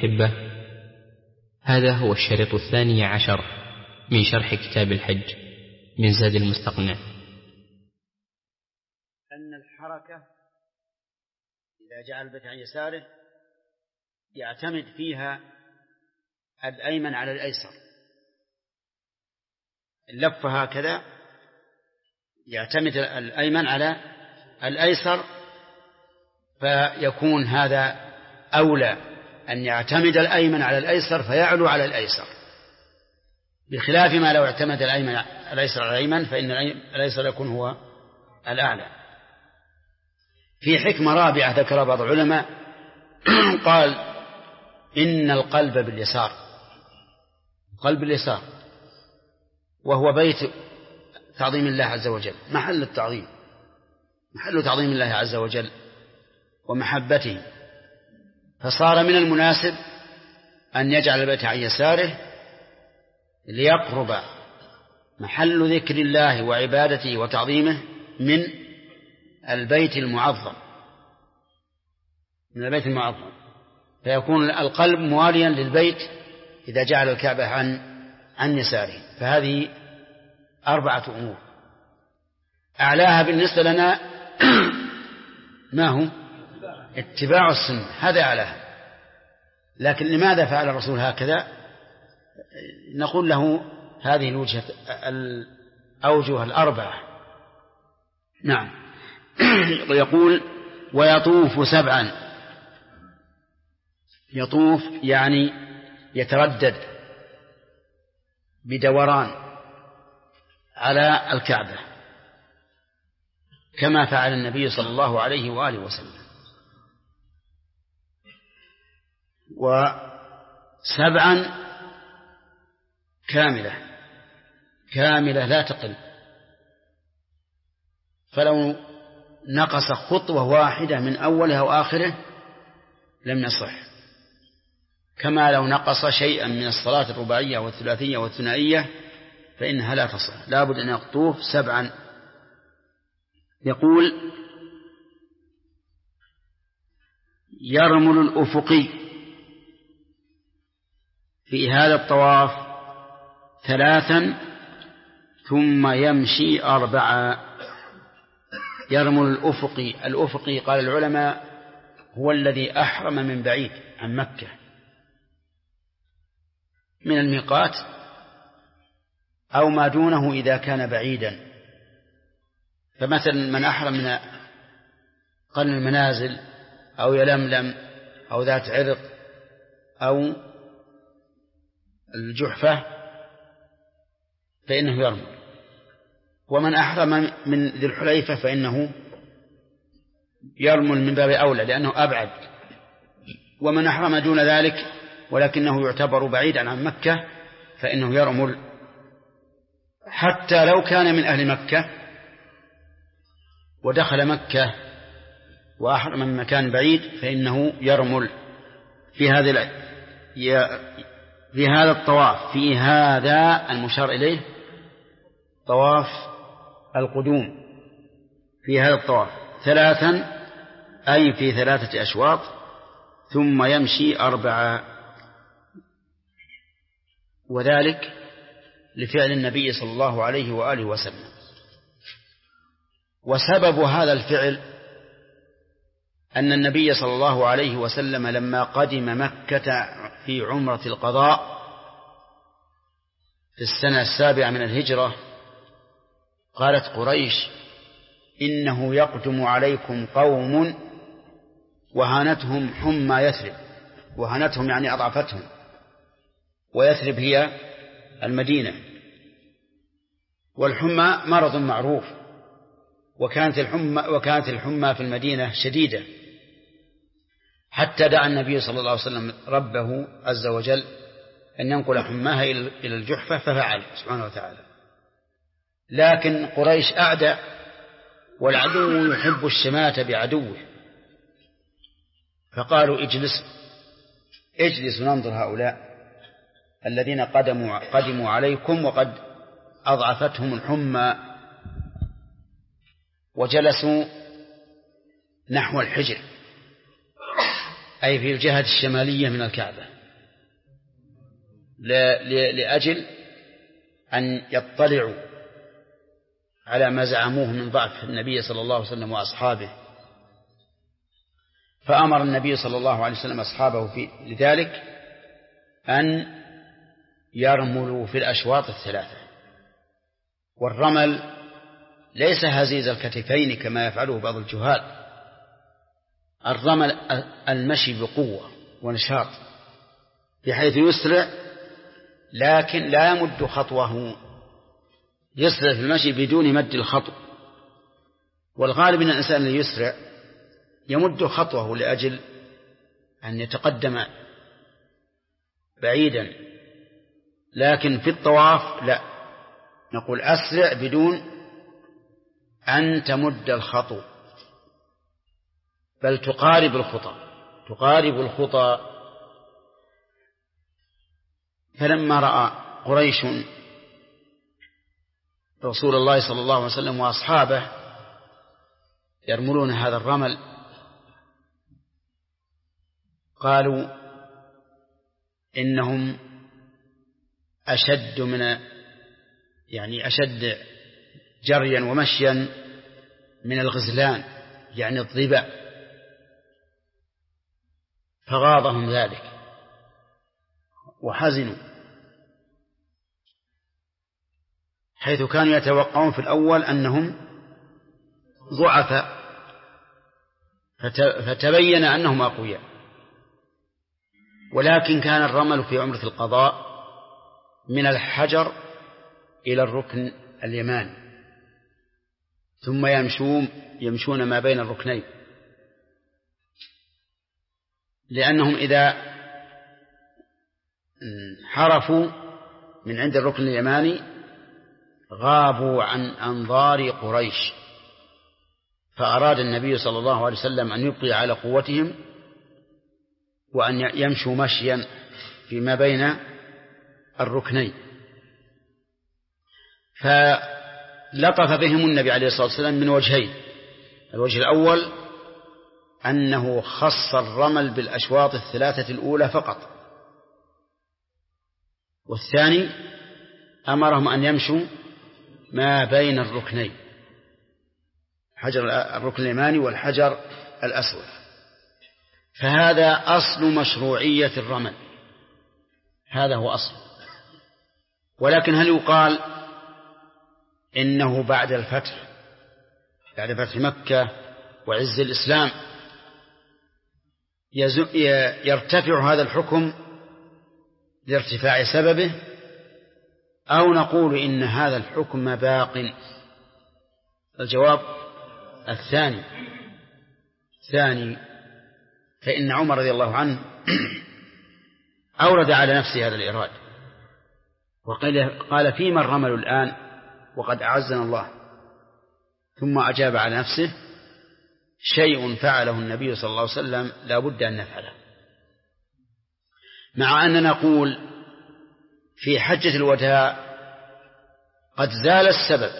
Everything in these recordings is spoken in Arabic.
الأحبة، هذا هو الشريط 12 من شرح كتاب الحج من زاد المستقنع. أن الحركة إذا جعل البيت عن يساره يعتمد فيها الأيمن على الأيسر، اللفة هكذا يعتمد الأيمن على الأيسر، فيكون هذا أولى أن يعتمد الأيمن على الأيسر فيعلو على الأيسر، بخلاف ما لو اعتمد الأيسر على الأيمن فإن الأيسر يكون هو الأعلى. في حكمة رابعة ذكر بعض العلماء قال إن القلب باليسار، قلب اليسار وهو بيت تعظيم الله عز وجل، محل التعظيم، محل تعظيم الله عز وجل ومحبته، فصار من المناسب أن يجعل البيت عن يساره ليقرب محل ذكر الله وعبادته وتعظيمه من البيت المعظم، من البيت المعظم، فيكون القلب مواليا للبيت إذا جعل الكعبة عن يساره. فهذه 4 أمور، أعلاها بالنسبة لنا ما هو اتباع السنة، هذا أعلاها. لكن لماذا فعل الرسول هكذا؟ نقول له هذه الأوجه 4. نعم. ويقول ويطوف 7، يطوف يعني يتردد بدوران على الكعبة كما فعل النبي صلى الله عليه وآله وسلم. 7 كاملة لا تقل، فلو نقص خطوة واحدة من أولها وآخره لم يصح، كما لو نقص شيئا من الصلاة الرباعية والثلاثية والثنائية فإنها لا تصح، لا بد أن يطوف 7. يقول يرمل الأفقي في هذا الطواف 3 ثم يمشي 4. يرمل الأفقي، الأفقي قال العلماء هو الذي أحرم من بعيد عن مكة من الميقات أو ما دونه إذا كان بعيدا، فمثلا من أحرم من قرن المنازل أو يلملم أو ذات عرق أو الجحفة فإنه يرمل، ومن أحرم من ذي الحليفة فإنه يرمل من باب أولى لأنه أبعد، ومن أحرم دون ذلك ولكنه يعتبر بعيدا عن مكة فإنه يرمل، حتى لو كان من أهل مكة ودخل مكة وأحرم من مكان بعيد فإنه يرمل في هذا الطواف، في هذا المشار إليه طواف القدوم، في هذا الطواف 3 أي في 3 أشواط، ثم يمشي 4، وذلك لفعل النبي صلى الله عليه وآله وسلم. وسبب هذا الفعل أن النبي صلى الله عليه وسلم لما قدم مكة في عمرة القضاء في السنة 7 من الهجرة قالت قريش إنه يقدم عليكم قوم وهانتهم حمى يثرب، وهانتهم يعني أضعفتهم، ويثرب هي المدينة، والحمى مرض معروف، وكانت الحمى في المدينة شديدة، حتى دعا النبي صلى الله عليه وسلم ربه عز وجل أن ينقل حماها إلى الجحفة ففعل سبحانه وتعالى. لكن قريش أعدى، والعدو يحب الشماتة بعدوه، فقالوا اجلسوا ننظر هؤلاء الذين قدموا عليكم وقد أضعفتهم الحمى، وجلسوا نحو الحجر أي في الجهة الشمالية من الكعبة، لأجل أن يطلعوا على ما زعموه من ضعف النبي صلى الله عليه وسلم وأصحابه. فأمر النبي صلى الله عليه وسلم أصحابه لذلك أن يرملوا في الأشواط الثلاثة. والرمل ليس هزيز الكتفين كما يفعله بعض الجهال، الرمل المشي بقوة ونشاط بحيث يسرع لكن لا يمد خطوه، يسرع في المشي بدون مد الخطو. والغالب أن الإنسان الذي يسرع يمد خطوه لأجل أن يتقدم بعيدا، لكن في الطواف لا، نقول أسرع بدون أن تمد الخطو، بل تقارب الخطى. فلما رأى قريش رسول الله صلى الله عليه وسلم وأصحابه يرملون هذا الرمل قالوا إنهم أشد جريا ومشيا من الغزلان، يعني الظباء، فغاضهم ذلك وحزنوا، حيث كانوا يتوقعون في الأول أنهم ضعفاء، فتبين أنهم أقوياء. ولكن كان الرمل في عمرة القضاء من الحجر إلى الركن اليماني، ثم يمشون ما بين الركنين، لأنهم إذا حرفوا من عند الركن اليماني غابوا عن أنظار قريش، فأراد النبي صلى الله عليه وسلم أن يبقي على قوتهم وأن يمشوا مشيا فيما بين الركنين. فلطف بهم النبي عليه الصلاة والسلام من وجهين: الوجه الأول أنه خص الرمل بالأشواط الثلاثة الأولى فقط، والثاني أمرهم أن يمشوا ما بين الركنين، حجر الركن اليماني والحجر الأسود. فهذا أصل مشروعية الرمل، هذا هو أصل. ولكن هل يقال إنه بعد الفتح، بعد فتح مكة وعز الإسلام، يرتفع هذا الحكم لارتفاع سببه، أو نقول إن هذا الحكم باق؟ الجواب الثاني. فإن عمر رضي الله عنه أورد على نفسه هذا الإيراد وقال: فيما الرمل الآن وقد أعزنا الله؟ ثم أجاب على نفسه: شيء فعله النبي صلى الله عليه وسلم لا بد أن نفعله. مع أننا نقول في حجة الوداع قد زال السبب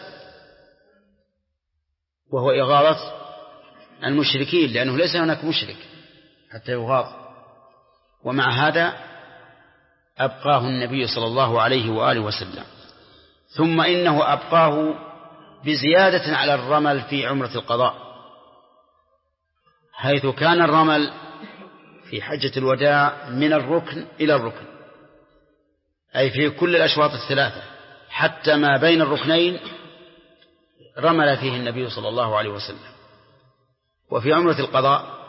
وهو إغاظة المشركين، لأنه ليس هناك مشرك حتى يغاظ، ومع هذا أبقاه النبي صلى الله عليه وآله وسلم. ثم إنه أبقاه بزيادة على الرمل في عمرة القضاء، حيث كان الرمل في حجة الوداع من الركن إلى الركن، أي في كل الأشواط الثلاثة حتى ما بين الركنين رمل فيه النبي صلى الله عليه وسلم. وفي عمرة القضاء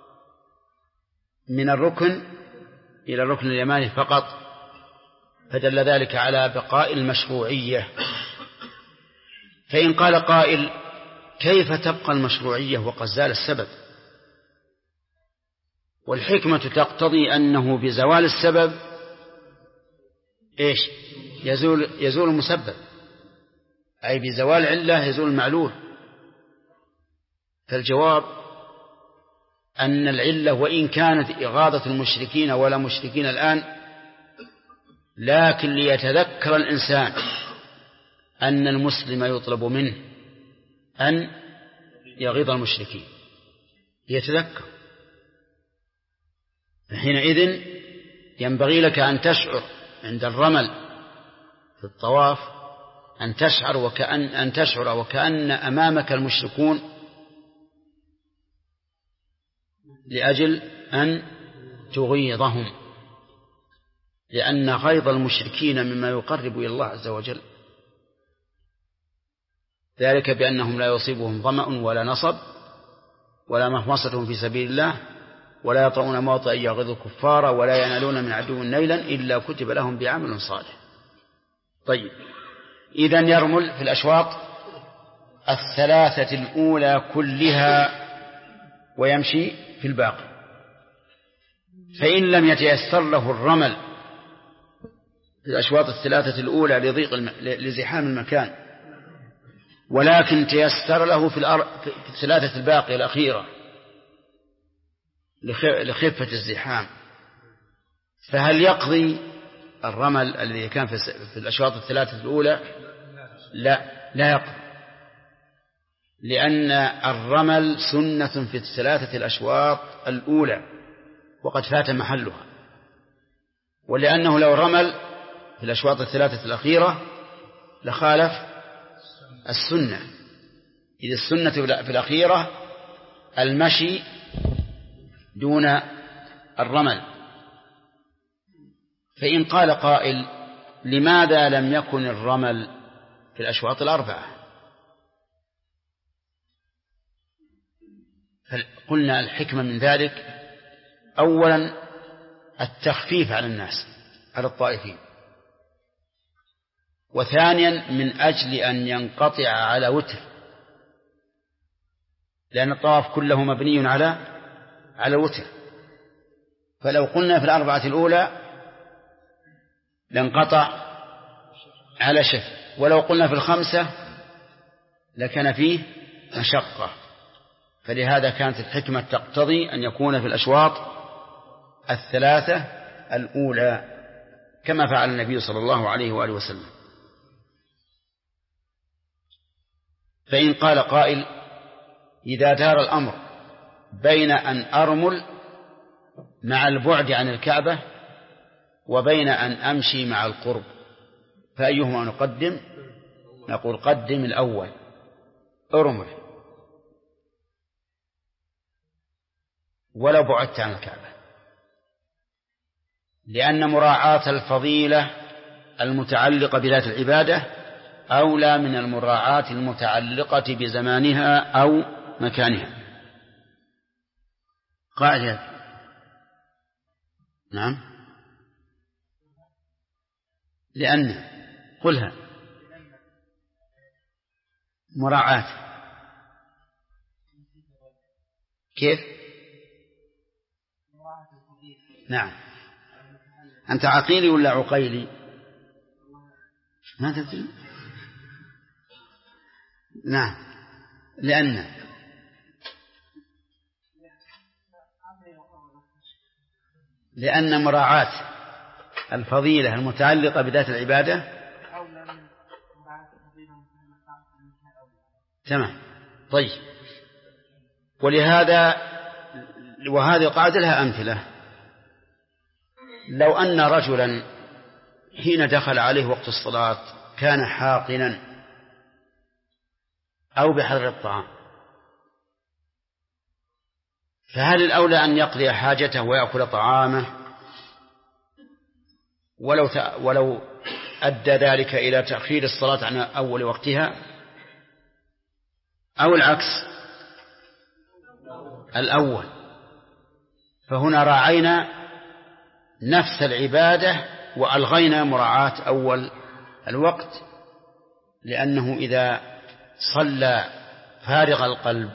من الركن إلى الركن اليماني فقط، فدل ذلك على بقاء المشروعية. فإن قال قائل: كيف تبقى المشروعية وقد زال السبب؟ والحكمة تقتضي أنه بزوال السبب يزول المسبب، أي بزوال علة يزول المعلول. فالجواب أن العلة وإن كانت إغاظة المشركين ولا مشركين الآن، لكن ليتذكر الإنسان أن المسلم يطلب منه أن يغيظ المشركين، يتذكر. حينئذ ينبغي لك أن تشعر عند الرمل في الطواف أن تشعر وكأن أمامك المشركون، لأجل أن تغيظهم، لأن غيظ المشركين مما يقرب إلى الله عز وجل، ذلك بأنهم لا يصيبهم ظمأ ولا نصب ولا مخمصة في سبيل الله ولا يطعون موطئا يغيظ الكفار ولا ينالون من عدو نيلا إلا كتب لهم بعمل صالح. طيب، إذن يرمل في الأشواط الثلاثة الأولى كلها ويمشي في الباقي. فإن لم يتيسر له الرمل في الأشواط الثلاثة الأولى لزحام المكان، ولكن تيسر له في الثلاثة الباقية الأخيرة لخفة الزحام، فهل يقضي الرمل الذي كان في الأشواط الثلاثة الأولى؟ لا يقضي، لأن الرمل سنة في الثلاثة الأشواط الأولى وقد فات محلها، ولأنه لو رمل في الأشواط الثلاثة الأخيرة لخالف السنة، إذ السنة في الأخيرة المشي دون الرمل. فإن قال قائل لماذا لم يكن الرمل في الأشواط الأربعة؟ قلنا الحكمة من ذلك أولا التخفيف على الناس، على الطائفين، وثانيا من أجل أن ينقطع على وتر، لأن الطواف كله مبني على وتر، فلو قلنا في الأربعة الأولى لانقطع على شفع، ولو قلنا في الخمسة لكان فيه مشقة، فلهذا كانت الحكمة تقتضي أن يكون في الأشواط الثلاثة الأولى كما فعل النبي صلى الله عليه وآله وسلم. فإن قال قائل إذا دار الأمر بين أن أرمل مع البعد عن الكعبة وبين أن أمشي مع القرب فأيهما نقدم؟ نقول قدم الأول، أرمل ولو بعدت عن الكعبة، لأن مراعاة الفضيلة المتعلقة بذات العبادة أولى من المراعاة المتعلقة بزمانها أو مكانها. قاعدة نعم، لأن قلها مراعاة كيف؟ نعم. أنت عقيلي ولا عقيلي؟ ما تدري؟ نعم، لأن مراعاة الفضيلة المتعلقة بذات العبادة تمام. طيب، وهذه القاعدة لها أمثلة. لو أن رجلا حين دخل عليه وقت الصلاة كان حاقنا أو بحضر الطعام، فهل الأولى أن يقضي حاجته ويأكل طعامه ولو أدى ذلك إلى تأخير الصلاة عن أول وقتها، أو العكس الأول؟ فهنا راعينا نفس العبادة وألغينا مراعاة أول الوقت، لأنه إذا صلى فارغ القلب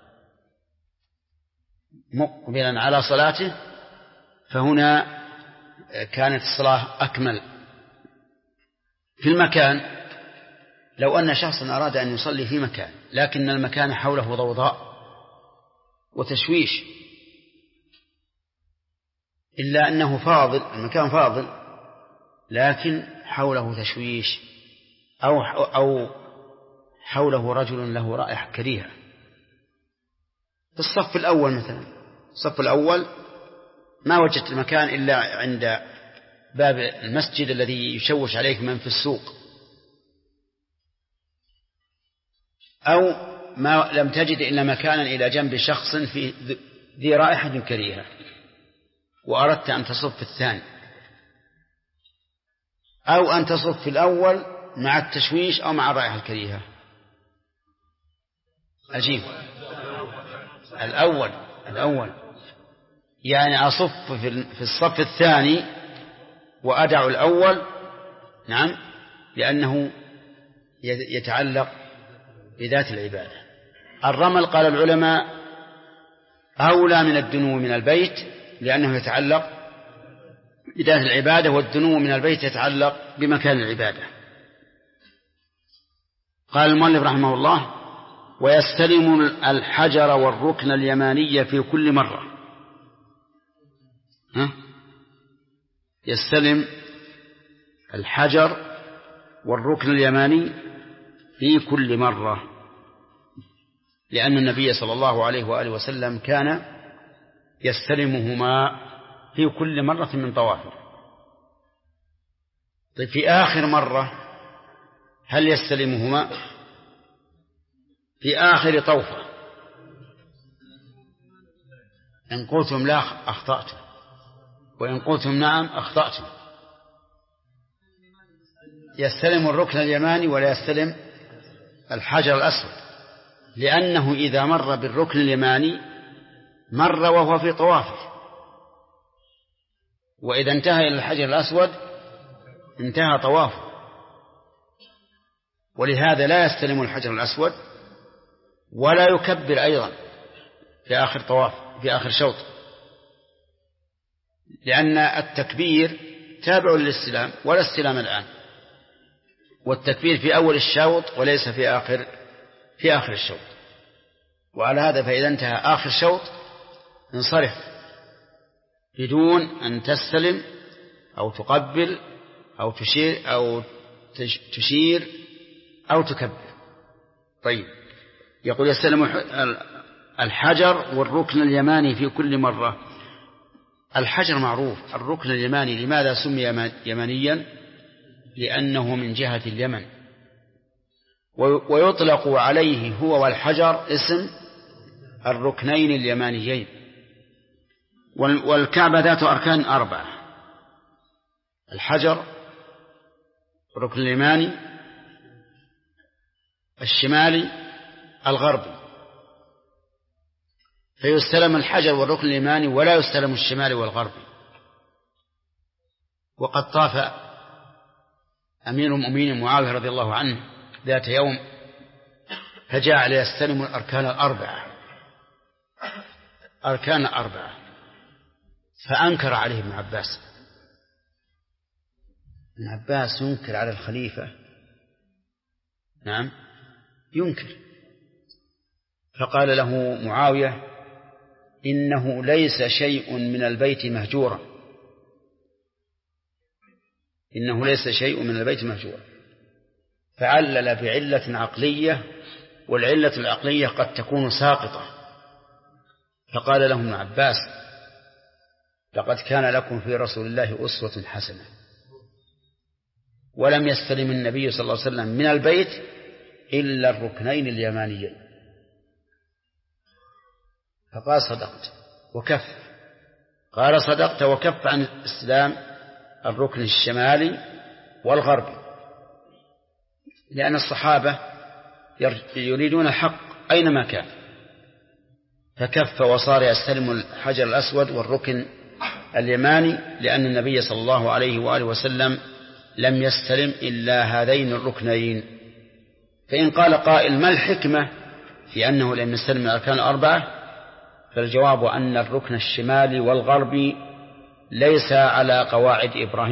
مقبلا على صلاته فهنا كانت الصلاة أكمل. في المكان، لو أن شخصا أراد أن يصلي في مكان لكن المكان حوله ضوضاء وتشويش، إلا أنه فاضل، المكان فاضل لكن حوله تشويش أو حوله رجل له رائحة كريهة، في الصف الأول مثلا، الصف الأول ما وجدت المكان إلا عند باب المسجد الذي يشوش عليك من في السوق، أو ما لم تجد إلا مكانا إلى جنب شخص في ذي رائحة كريهة وأردت أن تصف في الثاني، أو أن تصف في الأول مع التشويش أو مع الرائحة الكريهة. أجيب الأول يعني أصف في الصف الثاني وأدع الأول، نعم، لأنه يتعلق بذات العبادة. الرمل قال العلماء أولى من الدنو من البيت لأنه يتعلق بذات العبادة، والدنو من البيت يتعلق بمكان العبادة. قال المؤلف رحمه الله: ويستلم الحجر والركن اليماني في كل مرة. يستلم الحجر والركن اليماني في كل مرة، لأن النبي صلى الله عليه وآله وسلم كان يستلمهما في كل مرة من طوافه. طيب في آخر مرة هل يستلمهما؟ في آخر طوفة. إن قلتم لا أخطأتم، وإن قلتم نعم أخطأتم. يستلم الركن اليماني ولا يستلم الحجر الأسود، لأنه إذا مر بالركن اليماني مر وهو في طوافه، وإذا انتهى إلى الحجر الأسود انتهى طوافه، ولهذا لا يستلم الحجر الأسود ولا يكبر أيضا في آخر طواف في آخر شوط، لأن التكبير تابع للاستلام ولا استلام الآن، والتكبير في أول الشوط وليس في آخر الشوط. وعلى هذا فإذا انتهى آخر شوط انصرف بدون أن تستلم أو تقبل أو تشير أو تكبر. طيب، يقول يستلم الحجر والركن اليماني في كل مرة. الحجر معروف، الركن اليماني لماذا سمي يمانيا؟ لأنه من جهة اليمن، ويطلق عليه هو والحجر اسم الركنين اليمانيين. والكعبة ذات أركان 4: الحجر، الركن اليماني، الشمالي، الغربي. فيستلم الحجر والركن اليماني ولا يستلم الشمالي والغربي. وقد طاف أمير المؤمنين معاوية رضي الله عنه ذات يوم فجعل يستلم الأركان 4 فأنكر عليه ابن عباس. ابن عباس ينكر على الخليفة، نعم ينكر. فقال له معاوية: إنه ليس شيء من البيت مهجورا، إنه ليس شيء من البيت مهجورا. فعلل بعلة عقلية، والعلة العقلية قد تكون ساقطة. فقال له ابن عباس: لقد كان لكم في رسول الله أسوة حسنة. ولم يستلم النبي صلى الله عليه وسلم من البيت إلا الركنين اليمانيين. فقال: صدقت وكف. قال: صدقت وكف عن استلام الركن الشمالي والغربي، لأن الصحابة يريدون الحق أينما كان، فكف وصار يستلم الحجر الأسود والركن اليماني، لأن النبي صلى الله عليه وآله وسلم لم يستلم إلا هذين الركنين. فإن قال قائل: ما الحكمة في أنه لم يستلم الأركان 4؟ فالجواب أن الركن الشمالي والغربي ليس على قواعد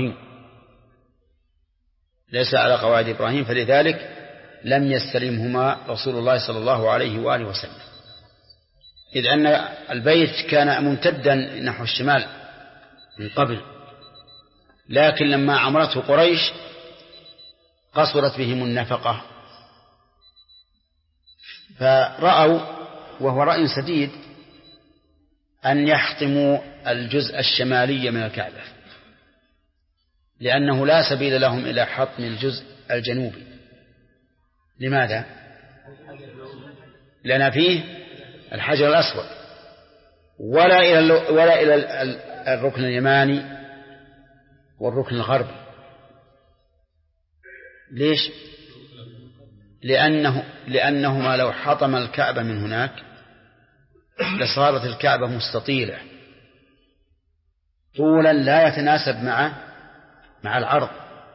إبراهيم، فلذلك لم يستلمهما رسول الله صلى الله عليه وآله وسلم، إذ أن البيت كان ممتدا نحو الشمال من قبل، لكن لما عمرته قريش قصرت بهم النفقة، فرأوا، وهو رأي سديد، أن يحطموا الجزء الشمالي من الكعبة، لأنه لا سبيل لهم إلى حطم الجزء الجنوبي. لماذا؟ لأن فيه الحجر الأسود، ولا إلى الركن اليماني والركن الغربي. ليش؟ لأنهما لو حطم الكعبة من هناك لصارت الكعبة مستطيلة طولا لا يتناسب مع العرض.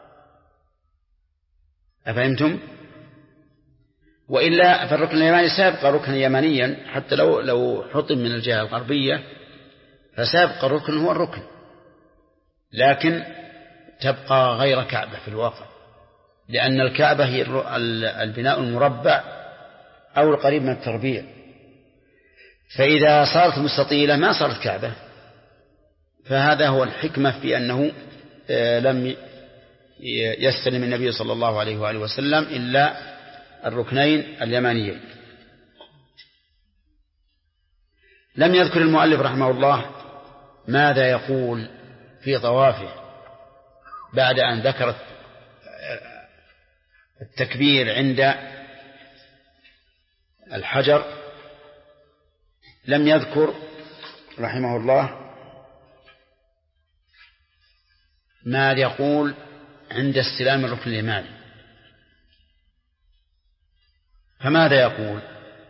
أفهمتم؟ وإلا فالركن اليماني سيبقى ركنا يمانيا، حتى لو حطم من الجهة الغربية فسيبقى الركن هو الركن، لكن تبقى غير كعبة في الواقع، لأن الكعبة هي البناء المربع أو القريب من التربيع، فإذا صارت مستطيلة ما صارت كعبة. فهذا هو الحكمة في أنه لم يستلم النبي صلى الله عليه وآله وسلم إلا الركنين اليمانيين. لم يذكر المؤلف رحمه الله ماذا يقول في طوافه بعد أن ذكر التكبير عند الحجر. لم يذكر رحمه الله ما يقول عند استلام الركن اليماني. فماذا يقول؟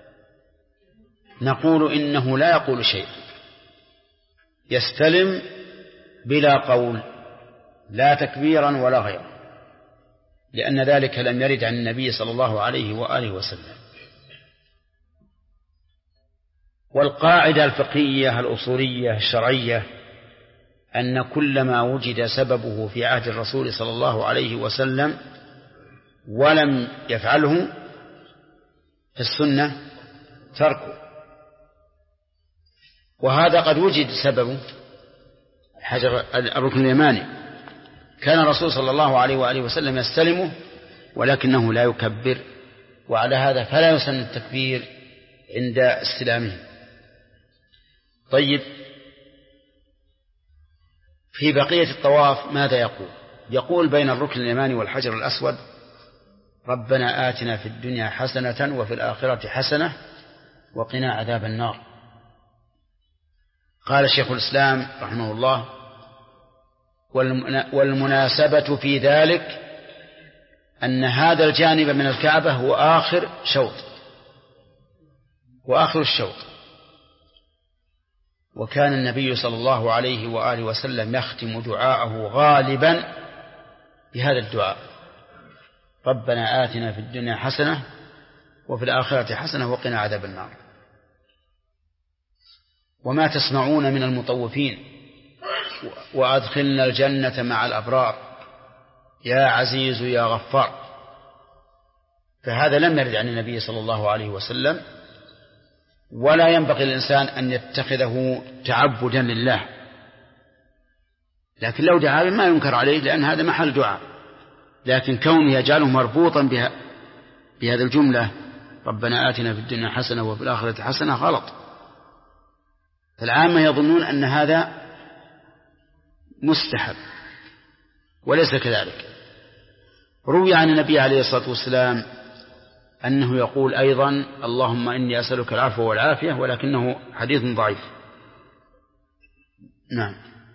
نقول إنه لا يقول شيء، يستلم بلا قول، لا تكبيرا ولا غيره، لأن ذلك لم يرد عن النبي صلى الله عليه وآله وسلم. والقاعدة الفقهية الأصولية الشرعية أن كل ما وجد سببه في عهد الرسول صلى الله عليه وسلم ولم يفعله في السنة تركه. وهذا قد وجد سببه الركن اليماني، كان الرسول صلى الله عليه وآله وسلم يستلمه ولكنه لا يكبر، وعلى هذا فلا يسن التكبير عند استلامه. طيب، في بقية الطواف ماذا يقول؟ يقول بين الركن اليماني والحجر الأسود: ربنا آتنا في الدنيا حسنة وفي الآخرة حسنة وقنا عذاب النار. قال شيخ الإسلام رحمه الله: والمناسبة في ذلك أن هذا الجانب من الكعبة هو آخر الشوط، وكان النبي صلى الله عليه وآله وسلم يختم دعاءه غالبا بهذا الدعاء: ربنا آتنا في الدنيا حسنة وفي الآخرة حسنة وقنا عذاب النار. وما تسمعون من المطوفين وأدخلنا الجنة مع الأبرار يا عزيز يا غفار. فهذا لم يرد عن النبي صلى الله عليه وسلم، ولا ينبغي للإنسان أن يتخذه تعبدا لله، لكن لو دعا ما ينكر عليه، لأن هذا محل دعاء. لكن كونه يجعله مربوطا بهذه الجملة ربنا آتنا في الدنيا حسنة وفي الآخرة حسنة غلط. فالعامة يظنون أن هذا مستحب، وليس كذلك. روي عن النبي عليه الصلاة والسلام أنه يقول أيضا: اللهم إني أسألك العفو والعافية، ولكنه حديث ضعيف. نعم.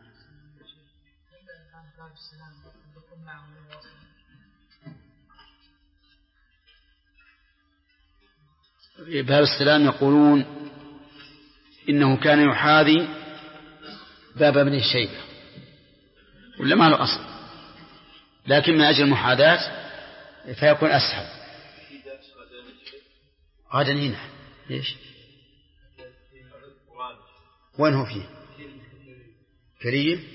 باب السلام يقولون إنه كان يحاذي باب ابن الشيبة، ولا ما له أصل، لكن من أجل المحاذاة فيكون أسهل. غدا هنا ليش؟ وين هو فيه؟ كريم؟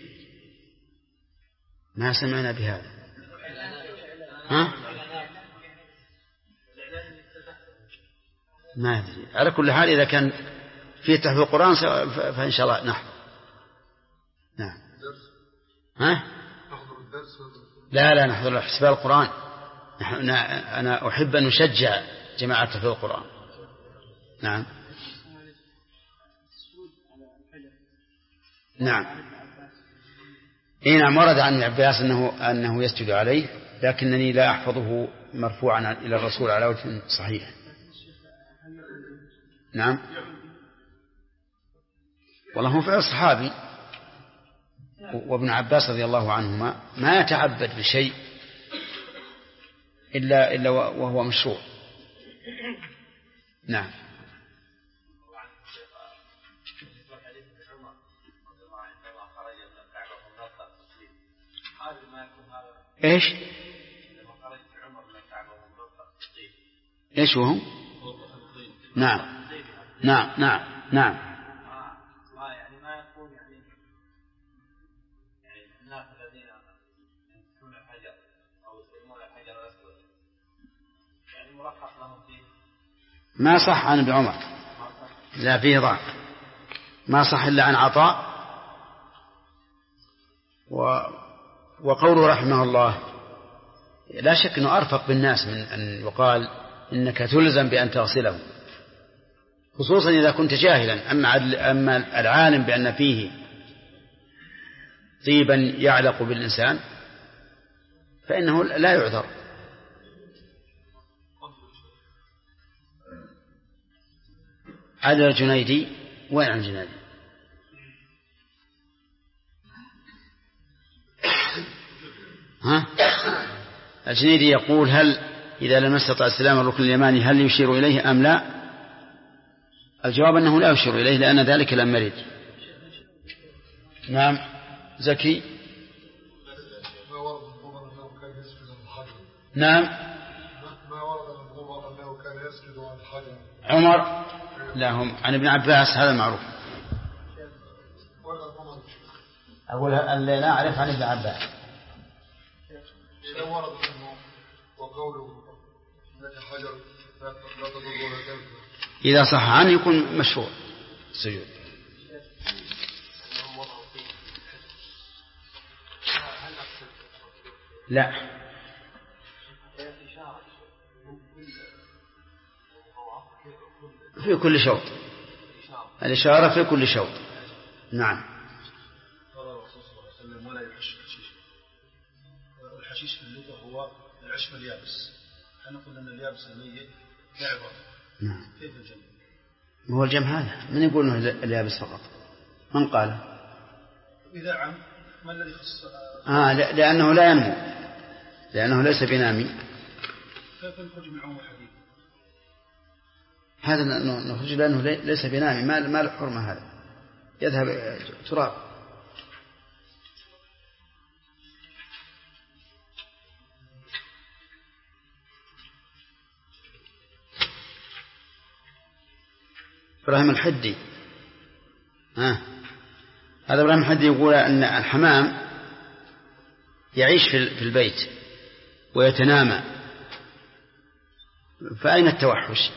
ما سمعنا بهذا. ها؟ ما أدري. على كل حال إذا كان فيه تحفيظ القرآن فإن شاء الله نحن. نعم. ها؟ لا نحضر حساب القرآن. أنا أحب أن نشجع جماعة تحفيظ القرآن. نعم. نعم. نعم ورد عن ابن عباس أنه يسجد عليه، لكنني لا أحفظه مرفوعا إلى الرسول على وجه صحيح. نعم والله هو فعل صحابي، وابن عباس رضي الله عنهما ما يتعبد بشيء إلا وهو مشروع. نعم. ايش وهو؟ نعم نعم نعم نعم. يعني ما يكون يعني الناس الذين يمسكون الحجر او يسلمون الحجر الاسود يعني مرخص لهم فيه. ما صح عن ابن عمر، لا فيه ضعف، ما صح الا عن عطاء. وقوله رحمه الله لا شك أنه أرفق بالناس من أن يقال إنك تلزم بأن تغسله، خصوصا إذا كنت جاهلا. أما العالم بأن فيه طيبا يعلق بالإنسان فإنه لا يعذر. عدل الجنيدي، وين عن الجنيدي؟ الجنيدي يقول هل إذا لم يستطع استلام الركن اليماني هل يشير إليه أم لا؟ الجواب أنه لا يشير إليه لأن ذلك لم يرد. نعم زكي. نعم ما ورد من عمر أنه كان يسجد على الحجر. عمر لا، هم عن ابن عباس هذا معروف. أقول اللي لا أعرف عن ابن عباس. إذا ورد منه وقوله لك حجر لا تضر ولا تنفع، إذا صح عنه يكون مشروع سجود. لا في كل شوط، الإشارة في كل شوط. نعم. قال الرسول صلى الله عليه وسلم ولا يحش الحشيش. والحشيش في اللغة هو العشب اليابس، احنا نقول أن اليابس الميت لا عبارة. نعم. كيف الجمع؟ هو الجمع هذا من يقول انه اليابس فقط؟ من قال؟ إذا عم ما الذي خص؟ لأنه لا ينمو، لأنه ليس بنامي. كيف نخرج من عموم الحديث؟ هذا نخرج لأنه ليس بنامي، ما له حرمة، هذا يذهب تراب. إبراهيم الحدي هذا إبراهيم الحدي يقول أن الحمام يعيش في البيت ويتنامى، فأين التوحش؟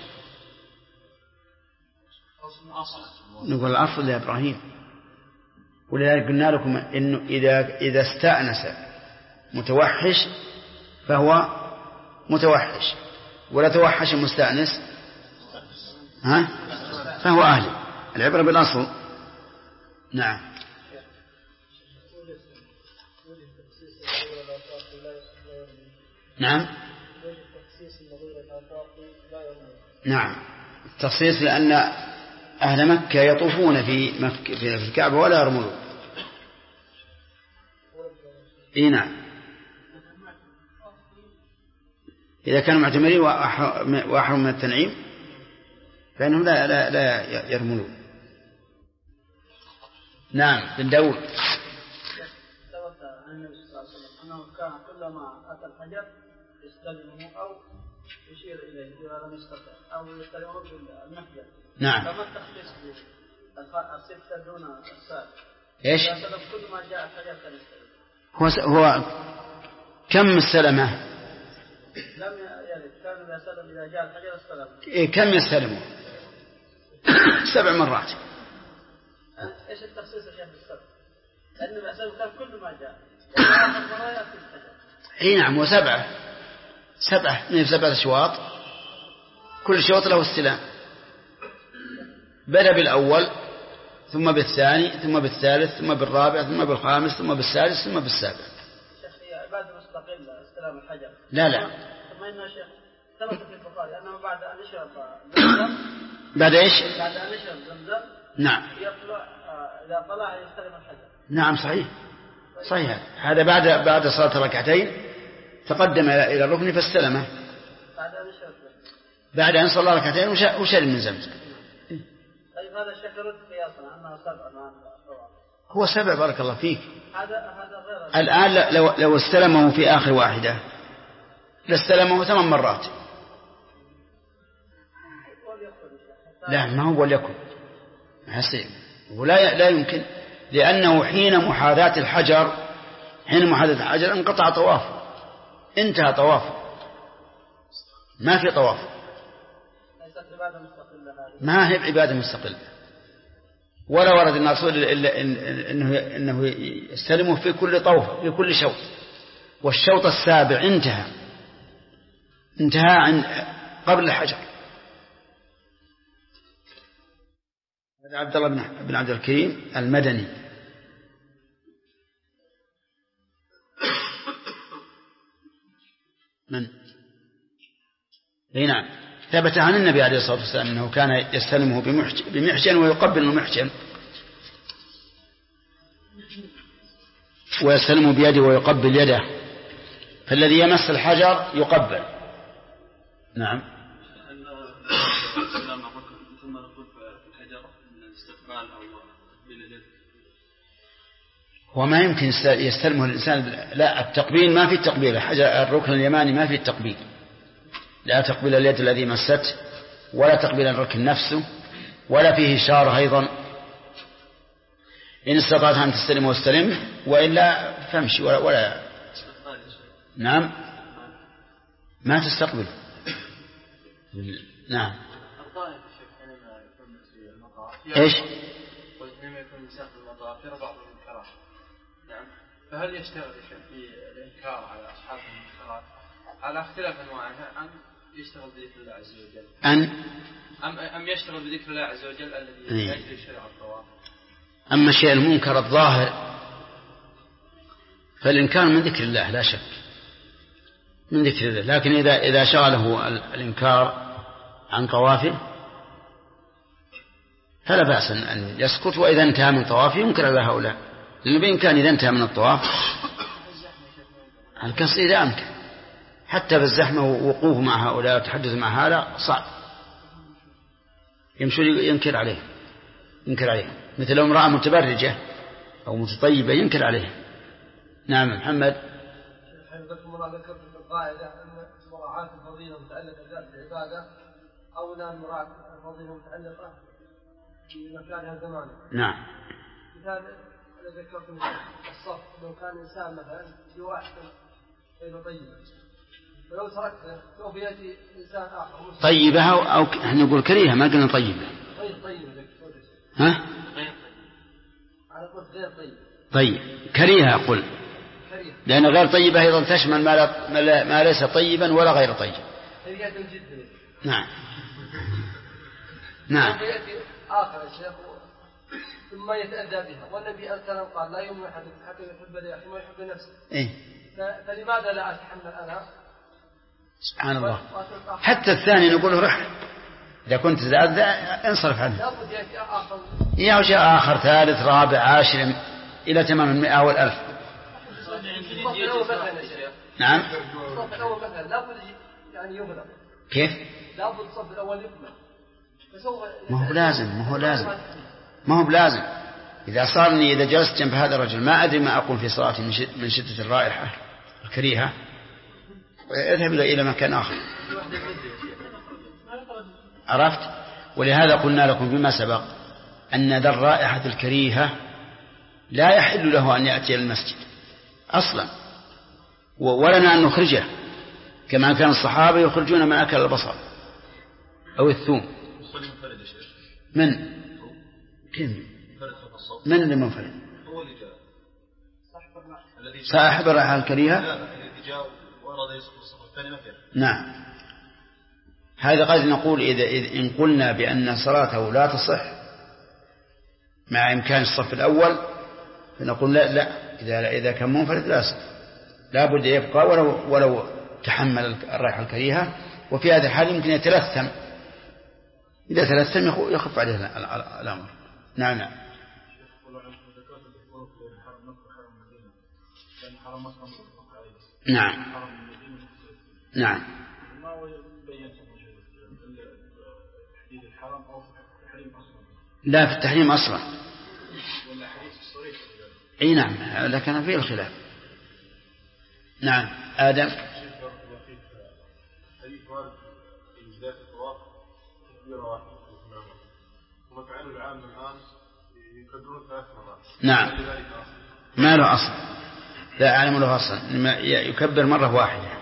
نقول الأصل يا إبراهيم، ولذلك قلنا لكم إنه إذا استأنس متوحش فهو متوحش، ولا توحش مستأنس فهو أهلي. العبرة بالأصل. نعم. نعم نعم التخصيص لأن أهل مكة يطوفون في الكعبة ولا يرملون. نعم إذا كانوا معتمرين وأحرم من التنعيم فإنهم لا يرملون. نعم بن داود. ثبت عن النبي صلى الله عليه وسلم أنه كان كلما أتى الحجر يستلمه أو يشير إليه إذا لم يستطع أو يستلمه بالمحجر. نعم. فما التخصيص بالستة دون السابع؟ إيش؟ كل ما جاء الحجر كان يستلم. هو كم السلمة؟ لم يرد. كان إذا سلم إذا جاء الحجر استلم. كم يستلمه؟ 7 مرات. إيش التخصيص يا شيخ بالسبب؟ لأن الأسلم كان كل ما جاء. نعم وسبعة من 7 أشواط، كل شوط له استلام. بدأ بالأول ثم بالثاني ثم بالثالث ثم بالرابع ثم بالخامس ثم بالسادس ثم بالسابع. شيخ هي عبادة مستقلة استلام الحجر. لا ثم إن شيخ ثبت في البخاري أنه بعد أن يشرب زمزم بعد إيش؟ بعد أن يشرب زمزم نعم يطلع إذا طلع يستلم الحجر. نعم صحيح هذا بعد صلاة ركعتين تقدم إلى الركن فاستلمه بعد أن صلى ركعتين وشرب من زمزم. طيب هذا الشيخ يرد قياسنا أنه 7 هو 7 بارك الله فيك. هذا غير الآن لو استلمه في آخر واحدة لاستلمه 8 مرات. لا ما هو وليكن حسين ولا يمكن لأنه حين محاذاة الحجر انقطع طوافه انتهى طوافه ما في طواف ما هي عبادة مستقلة ولا ورد الرسول إلا إنه يستلمه في كل طوف في كل شوط والشوط السابع انتهى عن قبل الحجر. هذا عبد الله بن عبد الكريم المدني. من؟ نعم ثبت عن النبي عليه الصلاة والسلام أنه كان يستلمه بمحجن ويقبل المحجن ويستلمه بيده ويقبل يده فالذي يمس الحجر يقبل. نعم وما يمكن يستلمه الإنسان. لا التقبيل ما في التقبيل الركن اليماني ما في التقبيل لا تقبيل اليد الذي مسته ولا تقبيل الركن نفسه ولا فيه إشارة أيضا. إن استطعت أن تستلمه واستلمه وإلا فامشي ولا نعم ما تستقبل. نعم إيش فهل يشتغل في الإنكار على أصحاب المنكرات على اختلاف أنواعها أم يشتغل بذكر الله عز وجل أم يشتغل بذكر الله عز وجل الذي يجري شرع الطواف؟ أما الشيء المنكر الظاهر فالإنكار من ذكر الله لا شك من ذكر الله لكن إذا شغله الإنكار عن طوافه فلا بأس أن يسكت وإذا انتهى من طوافه ينكر على هؤلاء لأنه بإمكان إذا انتهى من الطواف القصد إذا أمكن حتى بالزحمة ووقوف مع هؤلاء وتحدث مع هذا صعب يمشي ينكر عليه مثل لو امرأة متبرجة أو متطيبة ينكر عليه. نعم محمد. حفظكم الله ذكرت في القاعدة أن مراعاة الفضيلة متعلقة بذات العبادة أو لا مراعاة الفضيلة متعلقة بمكانها زمانه. نعم. مثال ذكرت الصف لو كان إنسان مثلا يواحد غير طيبة ولو تركته سوف يأتي إنسان آخر طيبة أو احنا نقول كريهة ما قلنا طيبة. غير طيبة. ها؟ على قول غير طيب. طيب كريهة أقول لأن غير طيبة أيضا تشمل ما ليس طيبا ولا غير طيب. نعم. سوف يأتي آخر الشيخ ثم يتأذى بها والنبي صلى الله عليه وسلم قال لا يؤمن أحدكم حتى يحب لأخيه ما يحب نفسه. إيه؟ فلماذا لا أتحمل أنا؟ سبحان الله. حتى الثاني نقول رح إذا كنت تتأذى انصرف عنه. لابد يأتي آخر. يأتي آخر ثالث رابع عاشر إلى تمام 100 والألف. نعم. الصف الأول مثلا لابد يعني يغلق. كيف؟ لابد الصف الأول يغلق. ما هو بلازم إذا صارني إذا جلست جنب هذا الرجل ما أدري ما أقول في صلاتي من شدة الرائحة الكريهة اذهب إلى مكان آخر. عرفت؟ ولهذا قلنا لكم بما سبق أن ذا الرائحة الكريهة لا يحل له أن يأتي المسجد أصلا ولنا أن نخرجه كما كان الصحابة يخرجون من أكل البصل أو الثوم. من اللي منفرد؟ هو اللي جاء صاحب الرائحة الكريهة. الذي جاء وأراد يسقط الصف الثاني ما كان. نعم. هذا قد نقول إن قلنا بأن صلاته لا تصح مع إمكان الصف الأول فنقول لا إذا كان منفرد لا بد يبقى ولو تحمل الرائحة الكريهة. وفي هذا الحال يمكن يتلثم، إذا تلثم يخف عليه الأمر. نعم. نعم. لا في التحريم أصلا. أي نعم، لكن فيه الخلاف. نعم. آدم. نعم. ما له أصل، لا أعلم له أصل، يكبر مرة واحدة.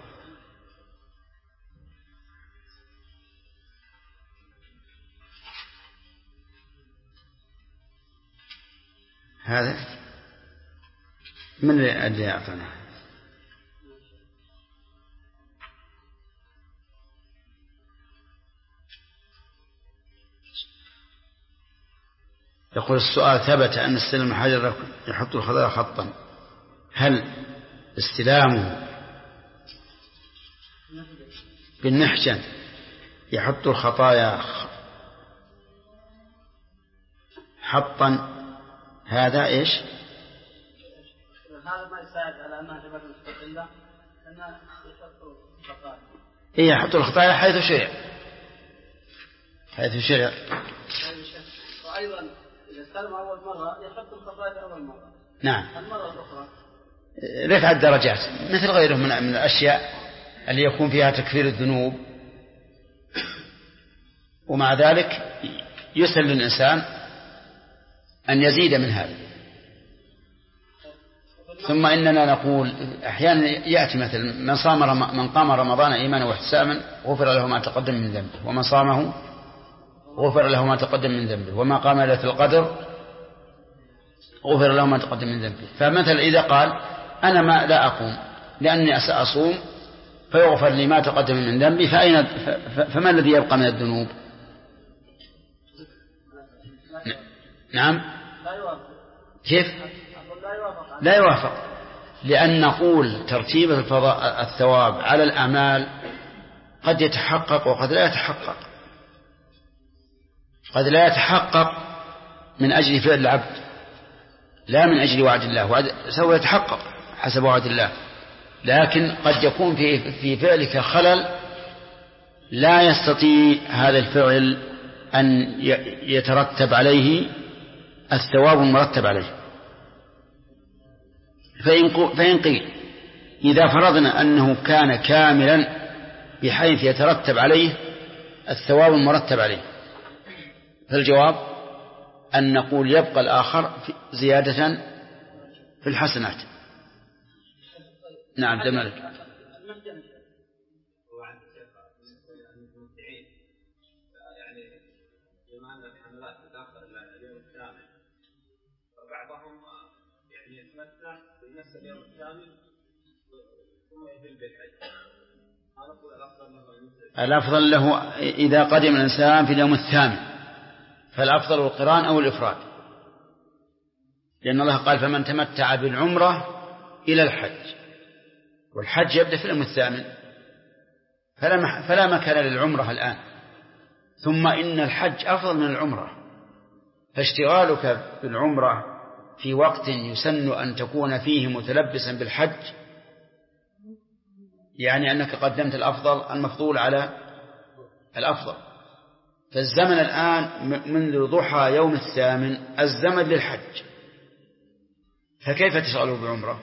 هذا من الذي أعطنا؟ يقول السؤال: ثبت أن استلام الحجر يحط الخضار خطا، هل استلامه بالنحشن يحط الخطايا حطا؟ هذا إيش؟ هذا ما يساعد على أنها عبادة مستقلة، أنها يحط الخطايا. إيه، يحط الخطايا حيث شرع. وأيضا إذا استلم أول مرة يحط الخطايا أول مرة. نعم. المرة الأخرى رفع الدرجات مثل غيره من الأشياء اللي يكون فيها تكفير الذنوب، ومع ذلك يسهل للإنسان أن يزيد من هذا. ثم إننا نقول أحيانا يأتي مثل من قام رمضان إيمانا واحتسابا غفر له ما تقدم من ذنبه، ومن صامه غفر له ما تقدم من ذنبه، وما قام ليلة القدر غفر له ما تقدم من ذنبه. فمثل إذا قال أنا ما لا أقوم لأني سأصوم فيغفر لي ما تقدم من ذنبي، فما الذي يبقى من الذنوب؟ نعم. كيف؟ لا يوافق، لأن نقول ترتيب الثواب على الأعمال قد يتحقق وقد لا يتحقق. قد لا يتحقق من أجل فعل العبد، لا من أجل وعد الله، سوف يتحقق حسب وعد الله، لكن قد يكون في فعلك خلل لا يستطيع هذا الفعل أن يترتب عليه الثواب المرتب عليه. فإن قيل إذا فرضنا أنه كان كاملا بحيث يترتب عليه الثواب المرتب عليه، فالجواب أن نقول يبقى الآخر زيادة في الحسنات. نعم. دمالك. الأفضل له إذا قدم الإنسان في اليوم الثامن فالأفضل القران أو الإفراد، لأن الله قال فمن تمتع بالعمرة إلى الحج، والحج يبدأ في اليوم الثامن، فلا مكان للعمرة الآن. ثم إن الحج أفضل من العمرة، فاشتغالك بالعمرة في وقت يسن أن تكون فيه متلبسا بالحج يعني أنك قدمت المفضول على الأفضل. فالزمن الآن منذ ضحى يوم الثامن الزمن للحج، فكيف تشغله بعمرة؟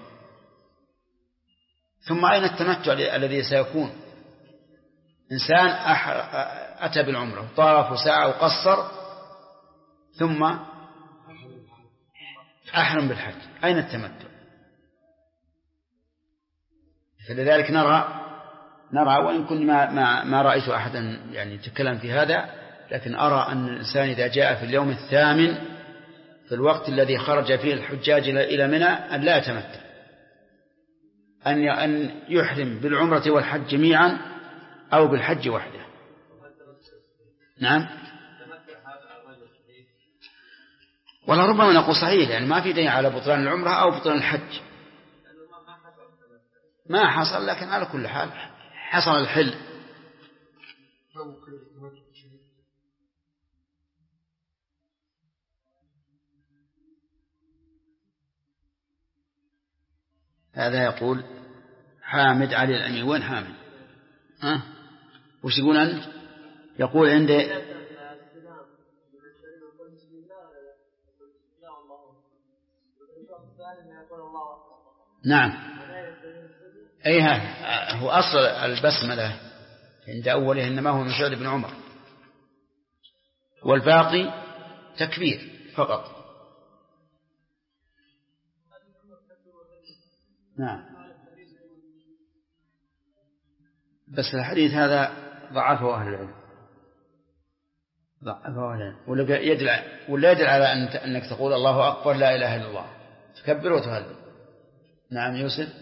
ثم أين التمتع الذي سيكون؟ إنسان أتى بالعمرة طاف وسعى وقصر ثم أحرم بالحج، أين التمتع؟ فلذلك نرى وإن كنت ما رأيت أحدا يعني يتكلم في هذا، لكن أرى أن الإنسان إذا جاء في اليوم الثامن في الوقت الذي خرج فيه الحجاج إلى منى أن لا يتمتع، أن يحرم بالعمرة والحج جميعا أو بالحج وحده. نعم. والله ربما نقول صحيح، يعني ما في دليل على بطلان العمرة أو بطلان الحج، ما حصل، لكن على كل حال حصل الحل. هذا يقول حامد علي الأمين. وين حامد؟ وش يقول أنت؟ يقول عند نعم أي هو أصل البسملة عند أوله إنما هو من فعل ابن عمر، والباقي تكبير فقط. نعم بس الحديث هذا ضعفه أهل العلم، ولا يدل على أنك تقول الله أكبر لا إله إلا الله تكبر وتهلل. نعم يوسف.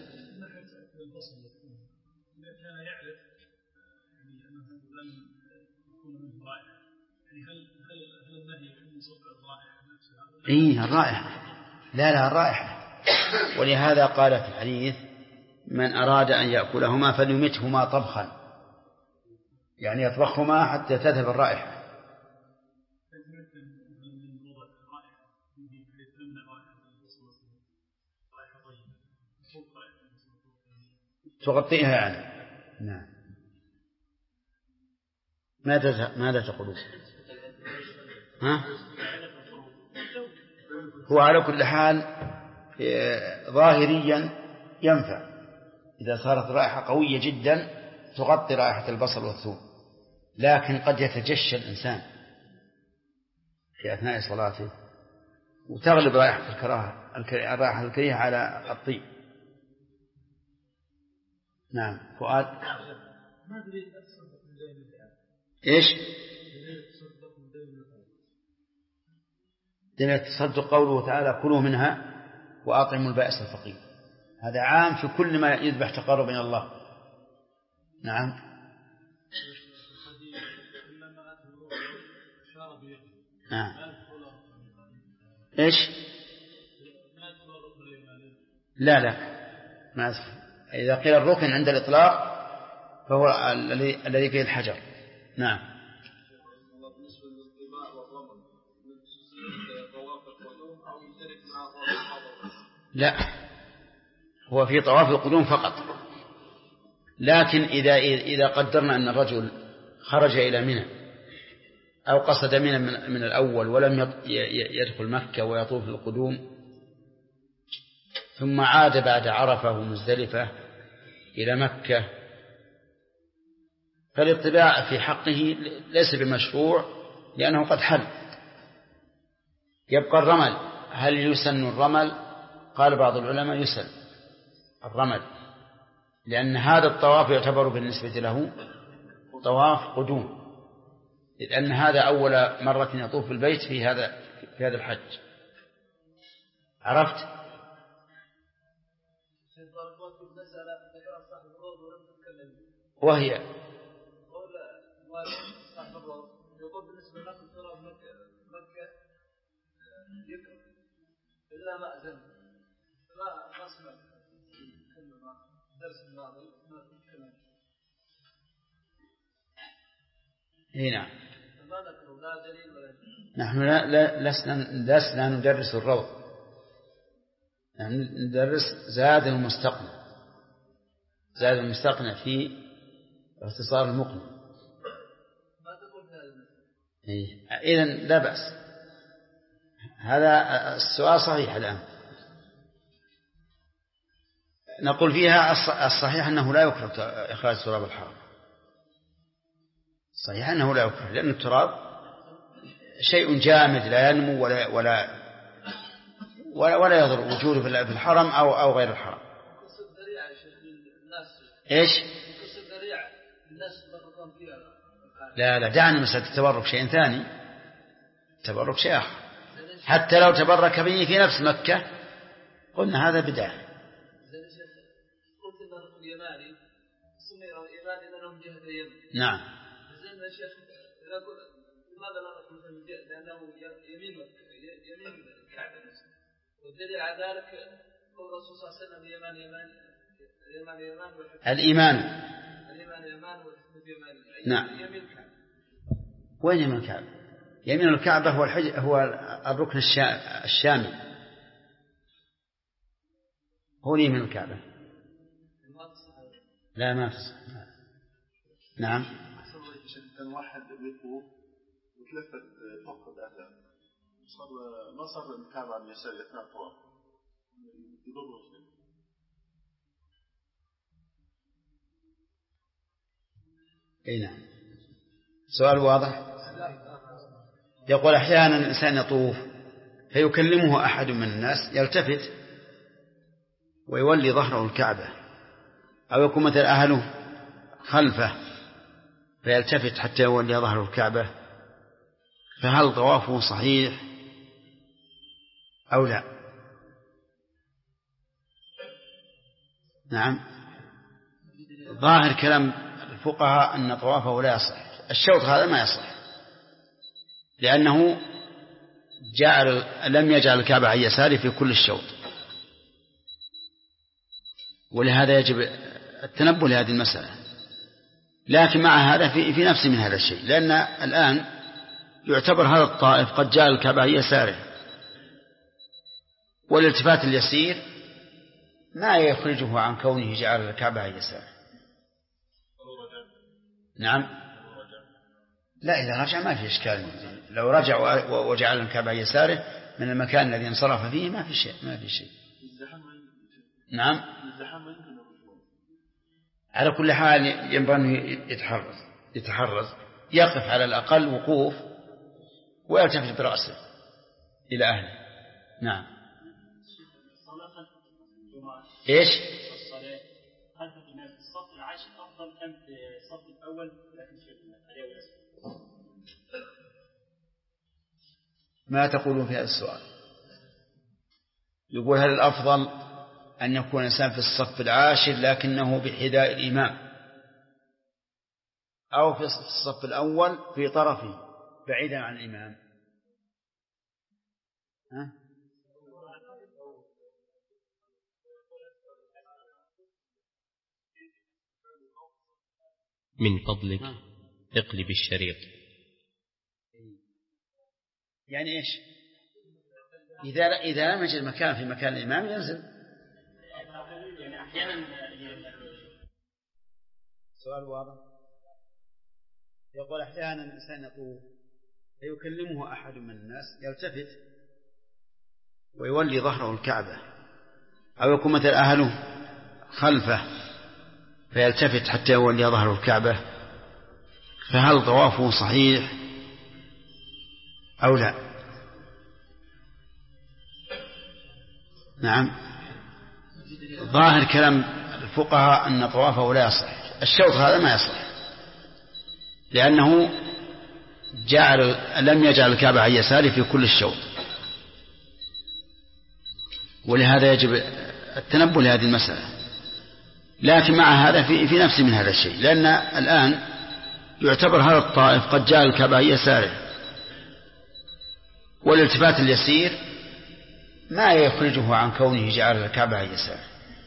إيه الرائحة، لا الرائحة، ولهذا قال في الحديث من أراد أن يأكلهما فليمتهما طبخا، يعني يطبخهما حتى تذهب الرائحة. تغطيها يعني. نعم ماذا تقولون؟ هو على كل حال ظاهريا ينفع إذا صارت رائحة قوية جدا تغطي رائحة البصل والثوم، لكن قد يتجشى الإنسان في أثناء صلاته وتغلب رائحة الرائحة الكريهة على الطيب. نعم فؤاد. إيش دليل التصدق؟ قوله تعالى كلوا منها وأطعموا البائس الفقير، هذا عام في كل ما يذبح تقرب إلى الله. نعم إيش لا ما أسف. إذا قيل الركن عند الإطلاق فهو الذي فيه الحجر. نعم لا هو في طواف القدوم فقط، لكن إذا قدرنا أن الرجل خرج إلى منى أو قصد منى من الأول ولم يدخل مكة ويطوف القدوم ثم عاد بعد عرفة ومزدلفة إلى مكة، فالاتباع في حقه ليس بمشروع لأنه قد حل. يبقى الرمل، هل يسن الرمل؟ قال بعض العلماء يسن الرمل، لأن هذا الطواف يعتبر بالنسبة له طواف قدوم، لأن هذا أول مرة يطوف بالبيت في هذا الحج. عرفت؟ وهي هنا نحن لسنا ندرس الروض، نحن ندرس زاد المستقنع في اختصار المقنع. إذن لا بأس، هذا السؤال صحيح. الآن نقول فيها الصحيح أنه لا يكره إخراج تراب الحرم، صحيح أنه لا يكره، لأن التراب شيء جامد لا ينمو ولا يضر وجوده في الحرم أو غير الحرم. إيش؟ لا دعني مسألة التبرك شيء ثاني، التبرك شيء آخر. حتى لو تبرك به في نفس مكة قلنا هذا بدعة. نعم الكعبة نفسها. والدليل على ذلك قول الرسول صلى الله عليه وسلم الإيمان والإحسان نعم. وين يمين الكعبة؟ يمين الكعبة هو الركن الشامي، هو يمين الكعبة. لا ما تصح. نعم. كان واحد يطوف وتلفت فوق الأذان ما صار الكعبة على اليسار أثناء الطواف يضره شيء. اي نعم. سؤال واضح. يقول أحيانا الإنسان يطوف فيكلمه أحد من الناس يلتفت ويولي ظهره الكعبة، أو يكون مثل أهله خلفه فيلتفت حتى يولي ظهره الكعبة، فهل طوافه صحيح أو لا؟ نعم. ظاهر كلام الفقهاء أن طوافه لا يصح. الشوط هذا ما يصح لأنه لم يجعل الكعبة عن يساره في كل الشوط، ولهذا يجب التنبه لهذه المسألة. لكن مع هذا في نفس من هذا الشيء، لأن الآن يعتبر هذا الطائف قد جعل الكعبة عن يساره، والالتفات اليسير ما يخرجه عن كونه جعل الكعبة عن يساره. نعم. لا، إذا رجع ما في إشكال. لو رجع وجعل الكعبة عن يساره من المكان الذي انصرف فيه ما في شيء. نعم. على كل حال ينبغي أن يتحرز يقف على الأقل وقوف ويلتفت برأسه إلى أهله. نعم. إيش؟ الصلاة خلف الإمام في الصف العاشر أفضل أم في الصف الأول لكن في الحياة والأسفل؟ ما تقولون في هذا السؤال؟ يقول هل الأفضل أن يكون الإنسان في الصف العاشر لكنه بحذاء الإمام، أو في الصف الأول في طرفه بعيدا عن الإمام؟ من فضلك اقلب الشريط. يعني إيش؟ إذا لم يجد المكان في مكان الإمام ينزل. يعني أحيانا. سؤال واضح. يقول أحيانا الإنسان يطوف فيكلمه أحد من الناس يلتفت ويولي ظهره الكعبة، أو يكون مثل أهله خلفه فيلتفت حتى يولي ظهره الكعبة، فهل طوافه صحيح أو لا؟ نعم. ظاهر كلام الفقهاء أن طوافه لا يصح. الشوط هذا ما يصح لأنه لم يجعل الكعبة عن يساره في كل الشوط، ولهذا يجب التنبه لهذه المسألة. لكن مع هذا في نفس من هذا الشيء، لأن الآن يعتبر هذا الطائف قد جعل الكعبة عن يساره، والالتفات اليسير ما يخرجه عن كونه جعل الكعبة عن يساره.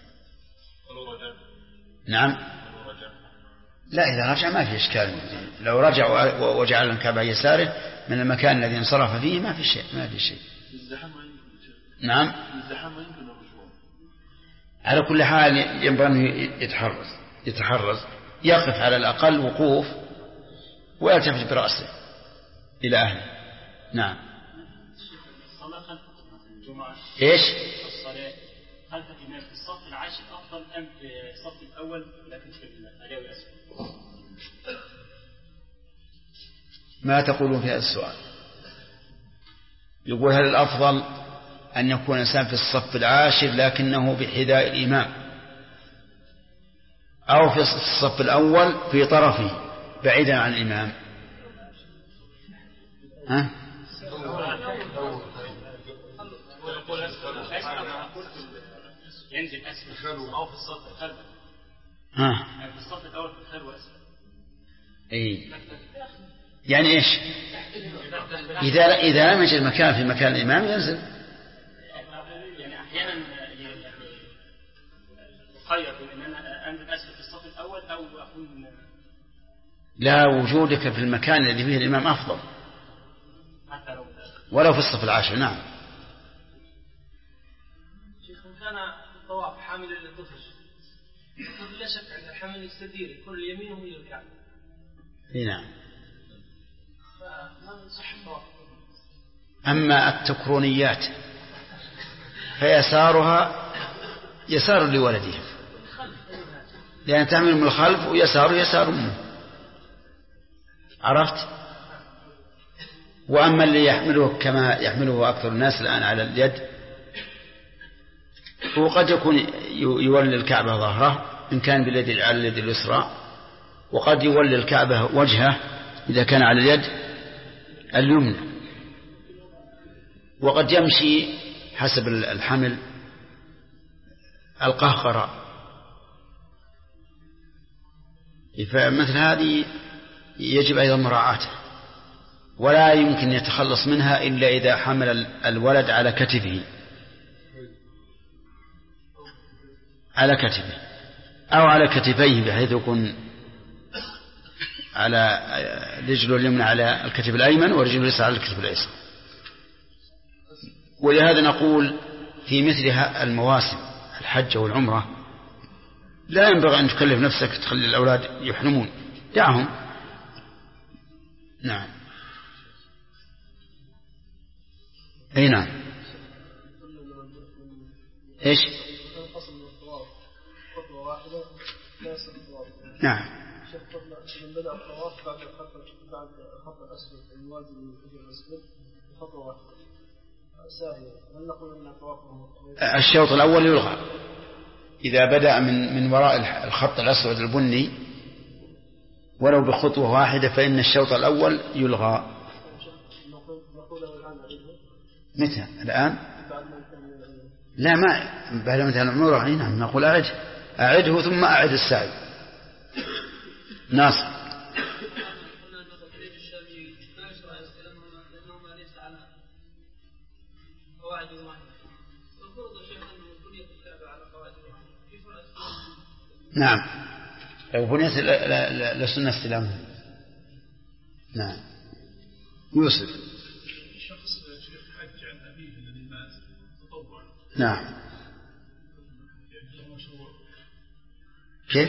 نعم. لا، إذا رجع ما في إشكال. لو رجع وجعل الكعبة عن يساره من المكان الذي انصرف فيه ما في شيء. نعم. على كل حال ينبغي أن يتحرز يقف على الأقل وقوف ويلتفت برأسه إلى أهله. نعم. الصلاة خلف الجمعة. إيش؟ الصلاة خلف الإمام في الصف العاشر أفضل أم في الصف الأول لكن في الحياة والأسفل؟ ما تقولون في هذا السؤال؟ يقول هل الأفضل أن يكون الإنسان في الصف العاشر لكنه بحذاء الإمام، أو في الصف الأول في طرفه بعيدا عن الإمام؟ ينزل أسفل أو في الصف الخلف. في الصف الأول في الخلف وأسفل. يعني إيش؟ إذا لم يجد المكان في مكان الإمام ينزل. أحيانا يعني أخير بين أن أنا أنزل أسفل في الصف الأول أو أكون لا، وجودك في المكان الذي فيه الإمام أفضل حتى ولو في الصف العاشر. نعم. شيخ كان الطواف حامل للطفل لا شك عند الحمل يستدير يكون يمينه إلى الكعبة. نعم. فما صح الطواف. أما التكرونيات فيسارها يسار لولدها، لأن تعمل من الخلف ويساره يسار منه. عرفت؟ وأما اللي يحمله كما يحمله أكثر الناس الآن على اليد، هو قد يكون يولي الكعبة ظهره إن كان باليد على اليد اليسرى، وقد يولي الكعبة وجهه إذا كان على اليد اليمنى، وقد يمشي حسب الحمل القهقرة. فمثل هذه يجب أيضا مراعاته، ولا يمكن يتخلص منها إلا إذا حمل الولد على كتفه أو على كتفيه، بحيث يكون على رجله اليمنى على الكتف الأيمن ورجله اليسرى على الكتف الأيسر. ولهذا نقول في مثل المواسم الحج والعمرة لا ينبغي أن تكلف نفسك تخلي الأولاد يحرمون، دعهم. نعم. أي نعم. إيش؟ نعم. من بدأ الطواف بعد خط الأسود الموازي للحجر الأسود خطوة واحدة ساهية، هل نقول أن طوافه الشوط الأول يلغى إذا بدأ من وراء الخط الأسود البني ولو بخطوة واحدة، فإن الشوط الأول يلغى. متى الآن؟ لا، ما بعد مثلا العمرة. نعم نقول أعده ثم أعد السعي. ناصر. نعم، لو بنيت لسنة استلامها. نعم. يوسف. شخص حج عن أبيه الذي مات تطوعا. نعم. كيف؟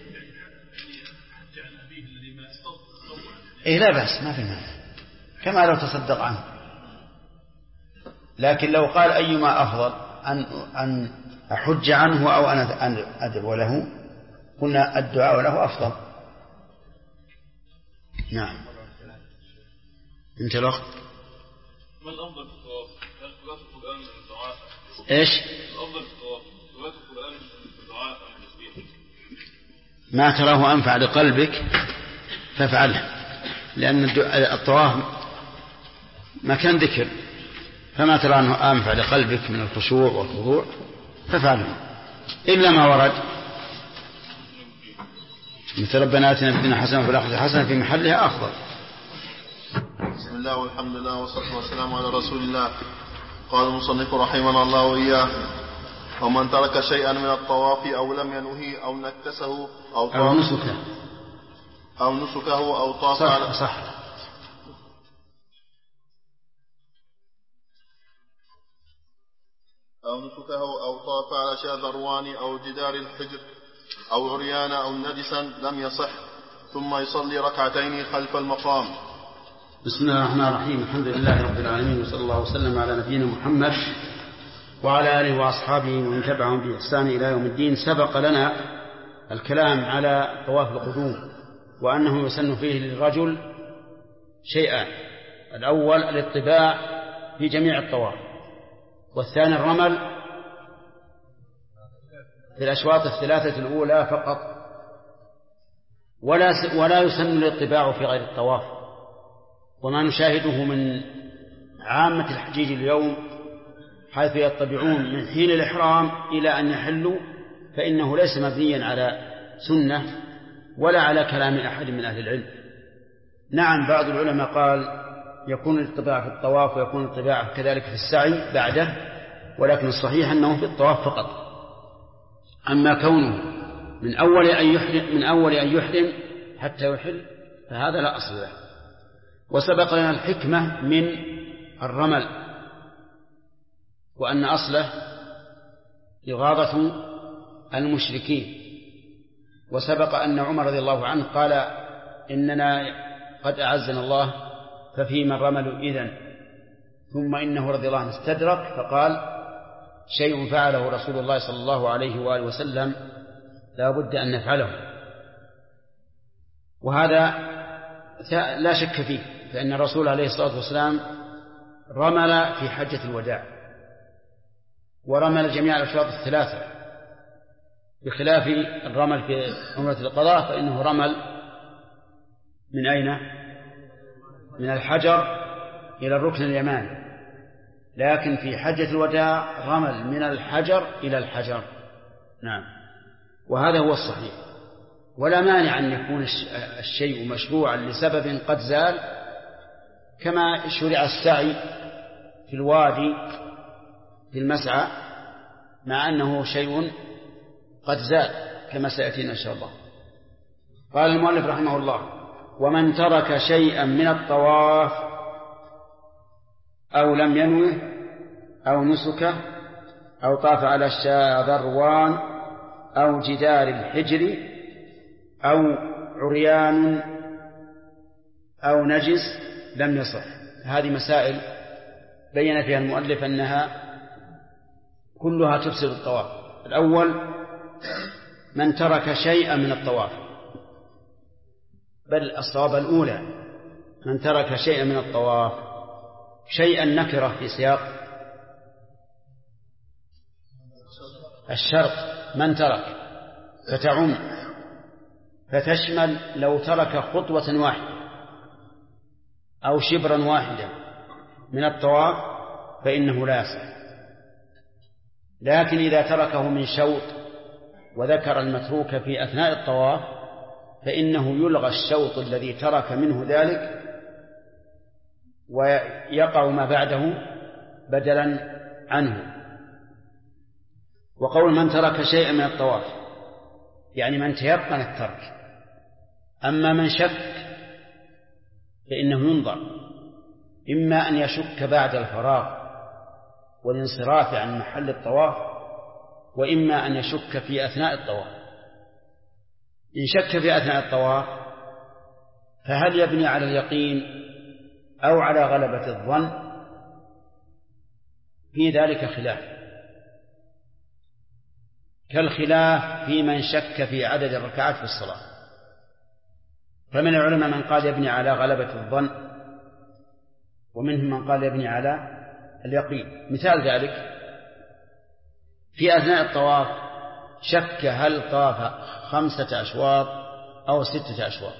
حج عن أبيه الذي مات تطوعا. إيه لا بأس، ما في مانع، كما لو تصدق عنه. لكن لو قال أيما أفضل أن أحج عنه أو أن أدعو له، قلنا الدعاء له أفضل. نعم. انت الأخت. ما الأفضل في الطواف؟ قراءة القرآن من الدعاء. إيش؟ الأفضل في الطواف قراءة القرآن من الدعاء أم التسبيح؟ ما تراه أنفع لقلبك فافعله، لأن الطواف مكان ذكر، فما ترى أنه أنفع لقلبك من الخشوع والخضوع فافعله، إلا ما ورد مثل ربنا آتنا في الدنيا حسنة وفي الآخرة حسنة في محلها أفضل. بسم الله والحمد لله والصلاة والسلام على رسول الله. قال المصنف رحمنا الله وإياه: ومن ترك شيئا من الطواف أو لم ينهي أو نكسه أو نسكه أو طاف على أو طاف على شاذروان أو جدار الحجر أو عريانا أو نجسا لم يصح، ثم يصلي ركعتين خلف المقام. بسم الله الرحمن الرحيم. الحمد لله رب العالمين، وصلى الله وسلم على نبينا محمد وعلى آله وأصحابه ومن تبعهم بإحسان إلى يوم الدين. سبق لنا الكلام على طواف القدوم، وأنه يسن فيه للرجل شيئان: الأول الاطباع في جميع الطواف، والثاني الرمل في الأشواط الثلاثة الأولى فقط، ولا يسن الاطباع في غير الطواف. وما نشاهده من عامة الحجيج اليوم حيث يطبعون من حين الإحرام إلى أن يحلوا، فإنه ليس مبنيا على سنة ولا على كلام أحد من أهل العلم. نعم، بعض العلماء قال يكون الاطباع في الطواف ويكون الاطباع كذلك في السعي بعده، ولكن الصحيح أنه في الطواف فقط. أما كونه من أول أن يحرم حتى يحل فهذا لا أصل له. وسبق لنا الحكمة من الرمل، وأن أصله إغاظة المشركين. وسبق أن عمر رضي الله عنه قال إننا قد أعزنا الله ففيما الرمل إذن، ثم إنه رضي الله عنه استدرك فقال شيء فعله رسول الله صلى الله عليه وآله وسلم لا بد أن نفعله. وهذا لا شك فيه، فإن الرسول عليه الصلاة والسلام رمل في حجة الوداع، ورمل جميع الأشواط الثلاثة، بخلاف الرمل في عمرة القضاء فإنه رمل من أين؟ من الحجر إلى الركن اليماني، لكن في حجة الوداع رمل من الحجر إلى الحجر. نعم، وهذا هو الصحيح. ولا مانع أن يكون الشيء مشروعا لسبب قد زال، كما شرع السعي في الوادي في المسعى مع أنه شيء قد زال كما سيأتينا إن شاء الله. قال المؤلف رحمه الله: ومن ترك شيئا من الطواف أو لم ينوه أو نسكه أو طاف على الشاذروان أو جدار الحجر أو عريان أو نجس لم يصح. هذه مسائل بين فيها المؤلف أنها كلها تفسد الطواف. الأول: من ترك شيئا من الطواف، بل الصواب الأولى من ترك شيئا من الطواف. شيئا نكرة في سياق الشرط، من ترك فتعم فتشمل لو ترك خطوة واحدة أو شبرا واحدا من الطواف فإنه لا يصح. لكن إذا تركه من شوط وذكر المتروك في أثناء الطواف فإنه يلغى الشوط الذي ترك منه ذلك ويقع ما بعده بدلا عنه. وقول من ترك شيئا من الطواف يعني من تيقن الترك. أما من شك فإنه ينظر، إما أن يشك بعد الفراغ والانصراف عن محل الطواف، وإما أن يشك في أثناء الطواف. إن شك في أثناء الطواف فهل يبني على اليقين أو على غلبة الظن؟ في ذلك خلاف، كالخلاف في من شك في عدد الركعات في الصلاة، فمن العلماء من قال يبني على غلبة الظن، ومنهم من قال يبني على اليقين. مثال ذلك: في أثناء الطواف شك هل طاف 5 أشواط أو 6 أشواط،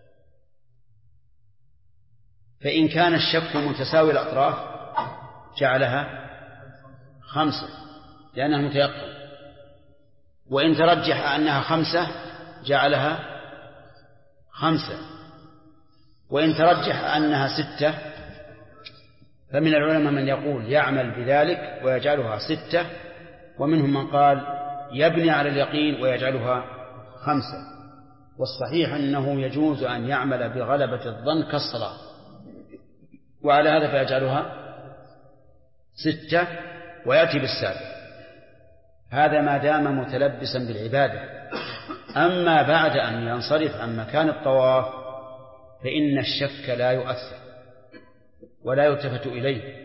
فإن كان الشك متساوي الأطراف جعلها 5 لأنها متيقن، وإن ترجح أنها 5 جعلها 5، وإن ترجح أنها 6 فمن العلماء من يقول يعمل بذلك ويجعلها 6، ومنهم من قال يبني على اليقين ويجعلها 5. والصحيح أنه يجوز أن يعمل بغلبة الظن كالصلاة، وعلى هذا فيجعلها 6 ويأتي بالسابع. هذا ما دام متلبسا بالعبادة. أما بعد أن ينصرف عن مكان الطواف فإن الشك لا يؤثر ولا يلتفت إليه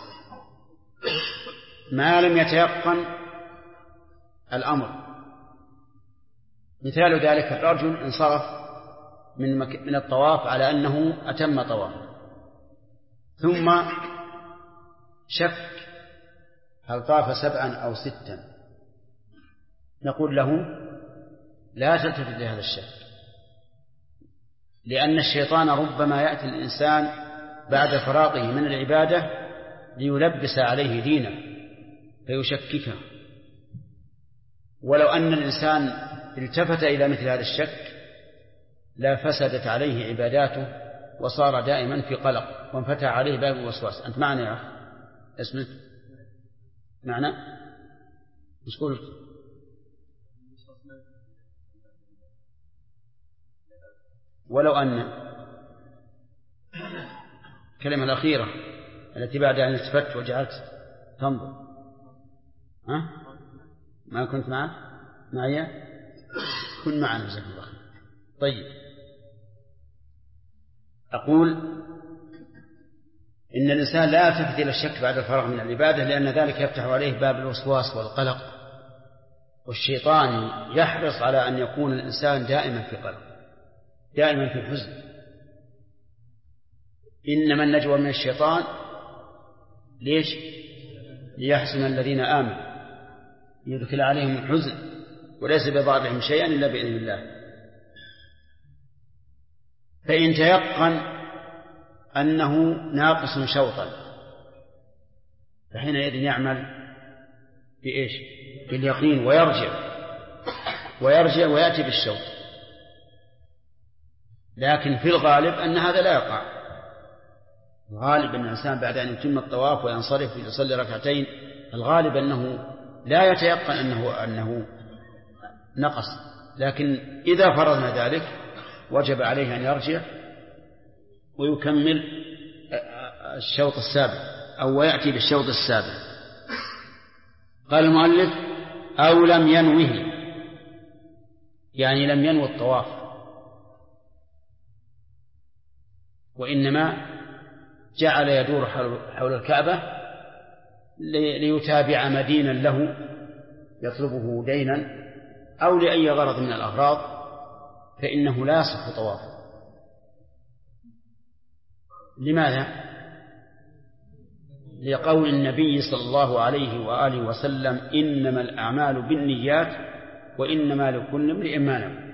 ما لم يتيقن الأمر. مثال ذلك: الرجل انصرف من الطواف على أنه أتم طوافه، ثم شك هل طاف 7 أو 6، نقول له لا تلتفت لهذا الشك، لأن الشيطان ربما يأتي الإنسان بعد فراغه من العبادة ليلبس عليه دينه فيشككه. ولو أن الإنسان التفت إلى مثل هذا الشك لا فسدت عليه عباداته وصار دائما في قلق وانفتح عليه باب الوسواس. أنت معنا يا أخ؟ اسمك؟ معنى مش قلت ولو أن الكلمة الأخيرة التي بعد أن التفت وجعلت تنظر ما كنت معي كن معنا جزاك الله خير. طيب أقول إن الإنسان لا يلتفت إلى الشك بعد الفراغ من العبادة، لأن ذلك يفتح عليه باب الوسواس والقلق، والشيطان يحرص على أن يكون الإنسان دائما في قلق، دائما في حزن. إنما النجوى من الشيطان ليش؟ ليحزن الذين آمنوا يدخل عليهم الحزن وليس بضارهم شيئا إلا بإذن الله. فإن تيقن أنه ناقص شوطا فحينئذ يعمل بإيش؟ باليقين ويرجع ويأتي بالشوط. لكن في الغالب أن هذا لا يقع. الغالب أن الإنسان بعد أن يتم الطواف وينصرف ويصلي ركعتين الغالب أنه لا يتيقن أنه نقص، لكن إذا فرضنا ذلك وجب عليه أن يرجع ويكمل الشوط السابع أو ويأتي بالشوط السابع. قال المؤلف أو لم ينوه، يعني لم ينوي الطواف وإنما جعل يدور حول الكعبة ليتابع مدينا له يطلبه دينا أو لأي غرض من الأغراض، فإنه لا يصح طوافه. لماذا؟ لقول النبي صلى الله عليه وآله وسلم إنما الأعمال بالنيات وإنما لكل امرئ ما نوى،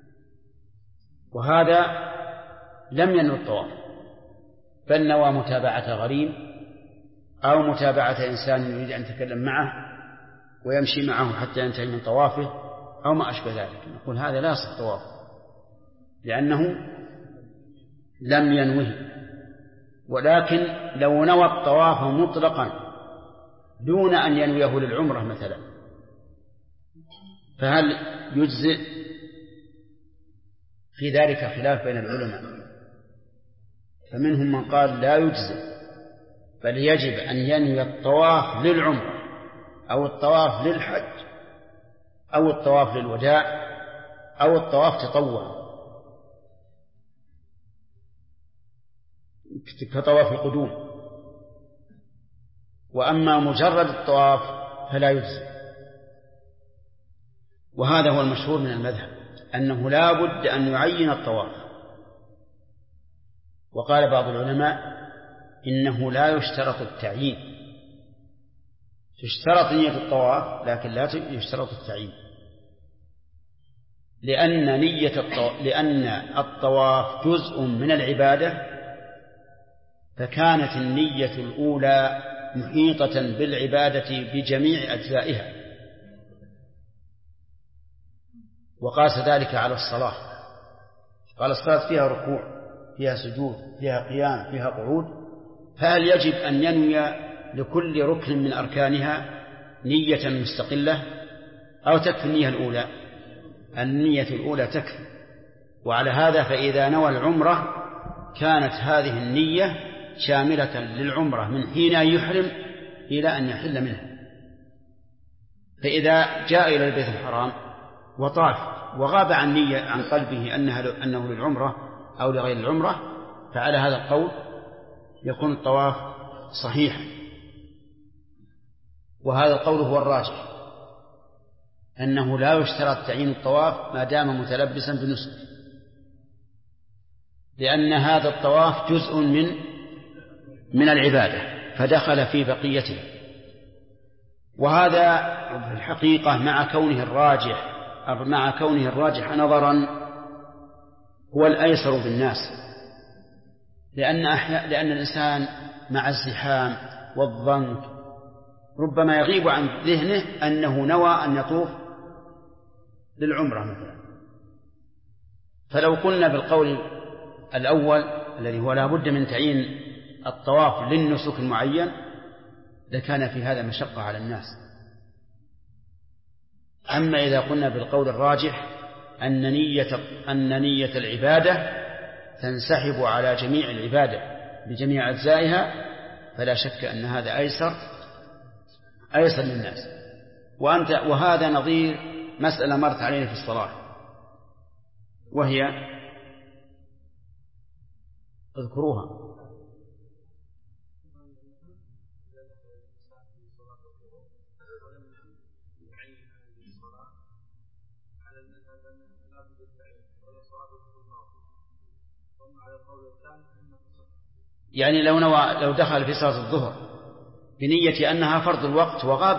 وهذا لم ينوي الطواف بل نوى متابعة غريم أو متابعة إنسان يريد أن يتكلم معه ويمشي معه حتى ينتهي من طوافه أو ما أشبه ذلك. نقول هذا لا يصح طوافه لأنه لم ينوه. ولكن لو نوى الطواف مطلقا دون أن ينويه للعمرة مثلا فهل يجزئ؟ في ذلك خلاف بين العلماء، فمنهم من قال لا يجزئ بل يجب أن ينوي الطواف للعمرة أو الطواف للحج أو الطواف للوداع أو الطواف تطوع كطواف القدوم. وأما مجرد الطواف فلا يجزئ. وهذا هو المشهور من المذهب أنه لا بد أن يعين الطواف. وقال بعض العلماء إنه لا يشترط التعيين، تشترط نية الطواف لكن لا يشترط التعيين، لأن الطواف جزء من العبادة، فكانت النية الأولى محيطة بالعبادة بجميع أجزائها. وقاس ذلك على الصلاة، قال الصلاة فيها ركوع فيها سجود فيها قيام فيها قعود، فهل يجب أن ينوي لكل ركن من أركانها نية مستقلة أو تكفي النية الأولى؟ النية الأولى تكفي. وعلى هذا فإذا نوى العمرة كانت هذه النية شاملة للعمرة من حين يحرم إلى أن يحل منها. فإذا جاء إلى البيت الحرام وطاف وغاب عن قلبه أنه للعمرة أو لغير العمرة، فعلى هذا القول يكون الطواف صحيحا. وهذا القول هو الراجح، أنه لا يشترط تعيين الطواف ما دام متلبسا بنسك، لأن هذا الطواف جزء من العبادة فدخل في بقيته. وهذا في الحقيقة مع كونه الراجح نظرا هو الأيسر بالناس، لأن الإنسان مع الزحام والضنك ربما يغيب عن ذهنه أنه نوى أن يطوف للعمرة مثلا. فلو قلنا بالقول الأول الذي هو لا بد من تعيين الطواف للنسك المعين لكان في هذا مشقة على الناس. أما إذا قلنا بالقول الراجح أن نية العبادة تنسحب على جميع العبادة بجميع أجزائها، فلا شك أن هذا أيسر للناس. وهذا نظير مسألة مرت علينا في الصلاة، وهي اذكروها. يعني لو دخل في صلاة الظهر بنية أنها فرض الوقت وغاب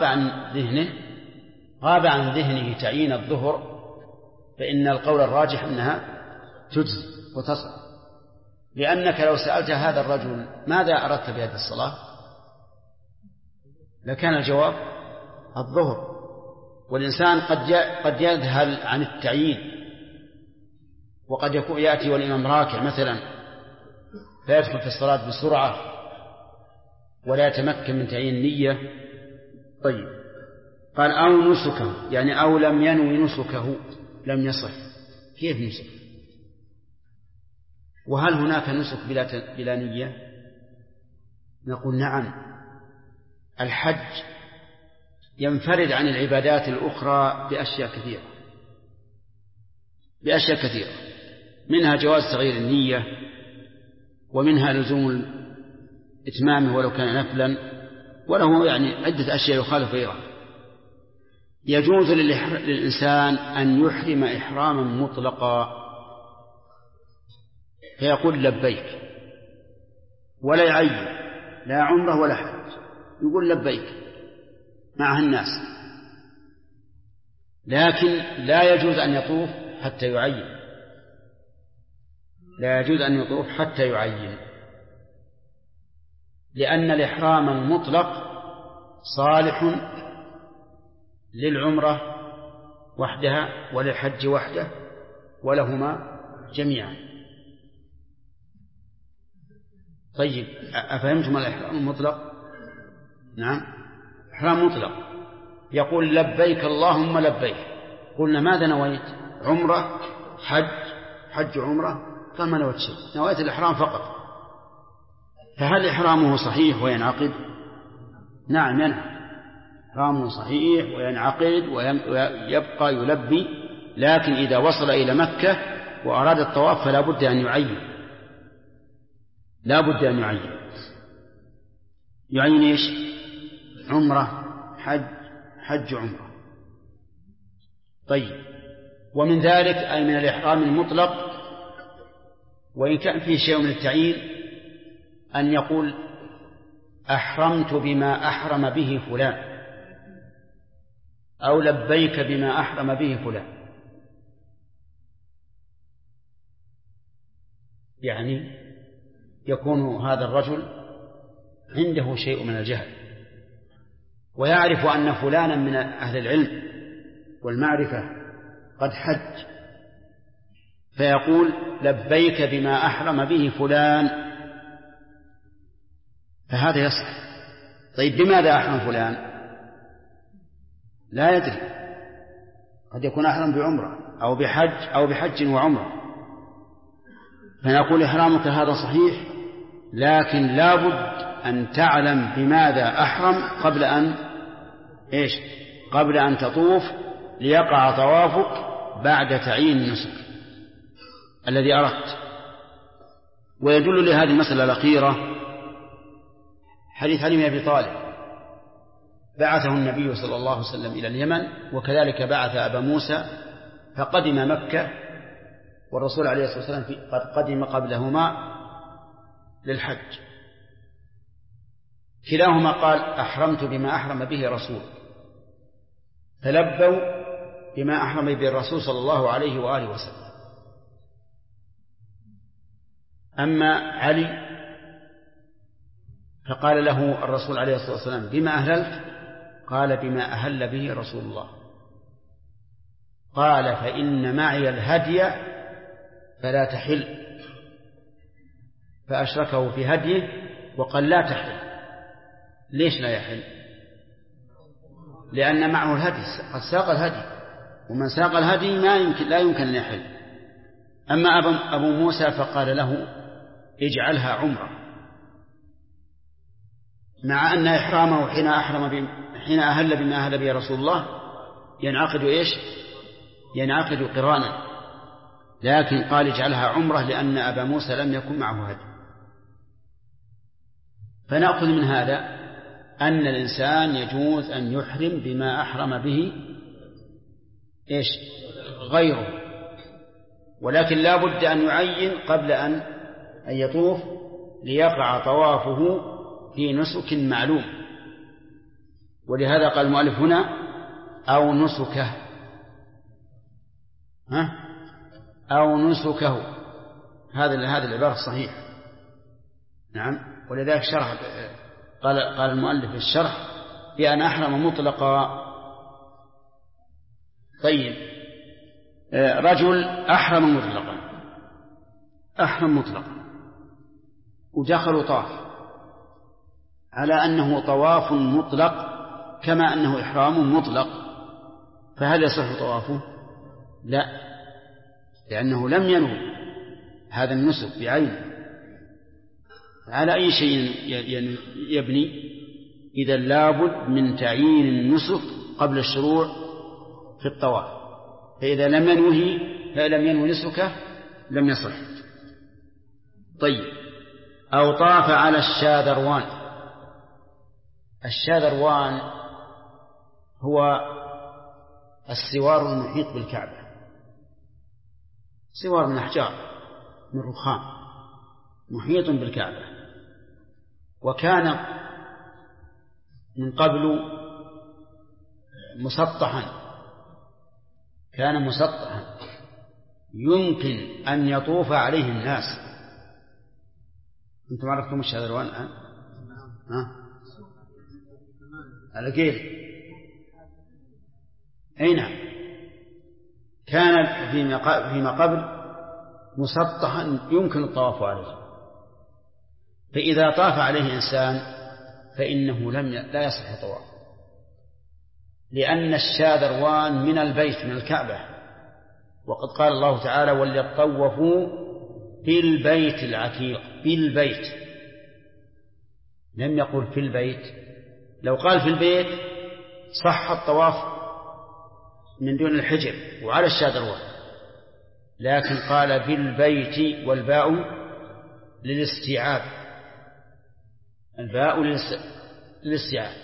عن ذهنه تعيين الظهر، فإن القول الراجح أنها تجزي وتصح، لأنك لو سألت هذا الرجل ماذا أردت بهذه الصلاة لكان الجواب الظهر. والإنسان قد يذهل عن التعيين، وقد يأتي والإمام راكع مثلا فيدخل في الصلاة بسرعة ولا يتمكن من تعيين النية. طيب، قال أو نسكه، يعني أو لم ينوي نسكه لم يصح. كيف نسك؟ وهل هناك نسك بلا نية؟ نقول نعم. الحج ينفرد عن العبادات الأخرى بأشياء كثيرة، منها جواز تغيير النية، ومنها لزوم إتمامه ولو كان نفلا، وله يعني عدة أشياء يخالف غيرها. يجوز للإنسان أن يحرم إحراما مطلقا فيقول لبيك ولا يعين لا عمره ولا حج، يقول لبيك معها الناس، لكن لا يجوز أن يطوف حتى يعين، لأن الإحرام المطلق صالح للعمرة وحدها وللحج وحده ولهما جميعا. طيب، أفهمتم الإحرام المطلق؟ نعم، إحرام مطلق يقول لبيك اللهم لبيك. قلنا ماذا نويت؟ عمرة حج عمرة؟ قال ما نويت شيء، نويت الإحرام فقط. فهل إحرامه صحيح وينعقد؟ نعم ينعقد، إحرامه صحيح وينعقد ويبقى يلبي، لكن إذا وصل إلى مكة وأراد الطواف فلا بد أن يعين إيش؟ عمرة حج عمرة. طيب، ومن ذلك أي من الإحرام المطلق وإن كان فيه شيء من التعيين أن يقول أحرمت بما أحرم به فلان، أو لبيك بما أحرم به فلان، يعني يكون هذا الرجل عنده شيء من الجهل ويعرف أن فلانا من أهل العلم والمعرفة قد حج، فيقول لبيك بما أحرم به فلان، فهذا يصح. طيب، بماذا أحرم فلان؟ لا يدري، قد يكون أحرم بعمرة أو بحج وعمرة، فنقول إحرامك هذا صحيح، لكن لا بد أن تعلم بماذا أحرم قبل أن تطوف ليقع طوافك بعد تعيين النسك الذي أردت. ويدل لهذه المسألة الأخيرة حديث علي بن أبي طالب، بعثه النبي صلى الله عليه وسلم إلى اليمن، وكذلك بعث أبا موسى فقدم مكة، والرسول عليه الصلاة والسلام قد قدم قبلهما للحج. كلاهما قال أحرمت بما أحرم به رسول، فلبوا بما أحرم به الرسول صلى الله عليه وآله وسلم. أما علي فقال له الرسول عليه الصلاة والسلام بما أهللت؟ قال بما أهل به رسول الله. قال فإن معي الهدي فلا تحل، فأشركه في هديه وقال لا تحل، ليش لا يحل؟ لأن معه الهدي، قد ساق الهدي، ومن ساق الهدي لا يمكن أن يحل. أما أبو موسى فقال له اجعلها عمرة، مع أن إحرامه حين أهل بما أهل به رسول الله ينعقد إيش؟ ينعقد قرانا، لكن قال اجعلها عمرة لأن أبا موسى لم يكن معه هدي. فنأخذ من هذا أن الإنسان يجوز أن يحرم بما أحرم به إيش؟ غيره، ولكن لا بد أن يعين قبل أن يطوف ليقع طوافه في نسك معلوم. ولهذا قال المؤلف هنا أو نسكه، أو نسكه، هذا العبارة صحيح. نعم، ولذلك شرح قال المؤلف في الشرح بأن أحرم مطلقا. طيب، رجل أحرم مطلقا ودخل طاف على أنه طواف مطلق كما أنه إحرام مطلق، فهل يصح طوافه؟ لا، لأنه لم ينوي هذا النسك بعينه. على أي شيء يبني؟ إذا لابد من تعيين النسك قبل الشروع في الطواف، فإذا لم ينوي نسكه لم يصح. طيب، أو طاف على الشاذروان. الشاذروان هو السوار المحيط بالكعبة، سوار من أحجار من رخام محيط بالكعبة، وكان من قبل مسطحا يمكن أن يطوف عليه الناس. أنتم عرفتم الشاذروان الآن؟ على كيف؟ أين كان فيما قبل مسطحا يمكن الطواف عليه، فإذا طاف عليه إنسان فإنه لا يصح طواف، لأن الشاذروان من البيت، من الكعبة، وقد قال الله تعالى وليطوفوا في البيت العتيق. في البيت، لم يقل في البيت. لو قال في البيت صح الطواف من دون الحجر وعلى الشاذروان، لكن قال في البيت، والباء للاستيعاب، الباء للاستيعاب.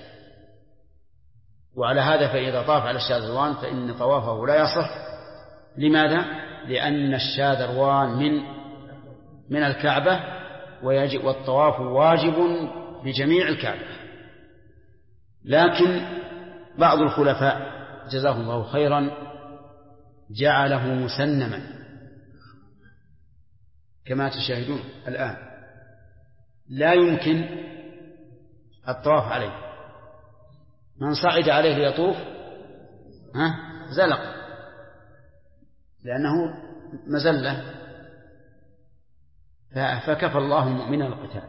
وعلى هذا فإذا طاف على الشاذروان فإن طوافه لا يصح. لماذا؟ لأن الشاذروان من الكعبة، والطواف واجب بجميع الكعبة. لكن بعض الخلفاء جزاهم الله خيرا جعله مسنما كما تشاهدون الآن، لا يمكن الطواف عليه. من صعد عليه ليطوف زلق، لأنه مزلة، فكفى الله المؤمن القتال.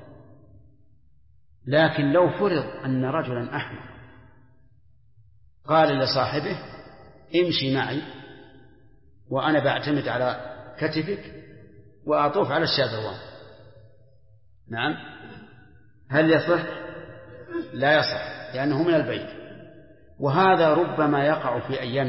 لكن لو فرض أن رجلا أحمر قال لصاحبه امشي معي وأنا بعتمد على كتفك وأطوف على الشاذروان، نعم، هل يصح؟ لا يصح، لأنه من البيت. وهذا ربما يقع في أيام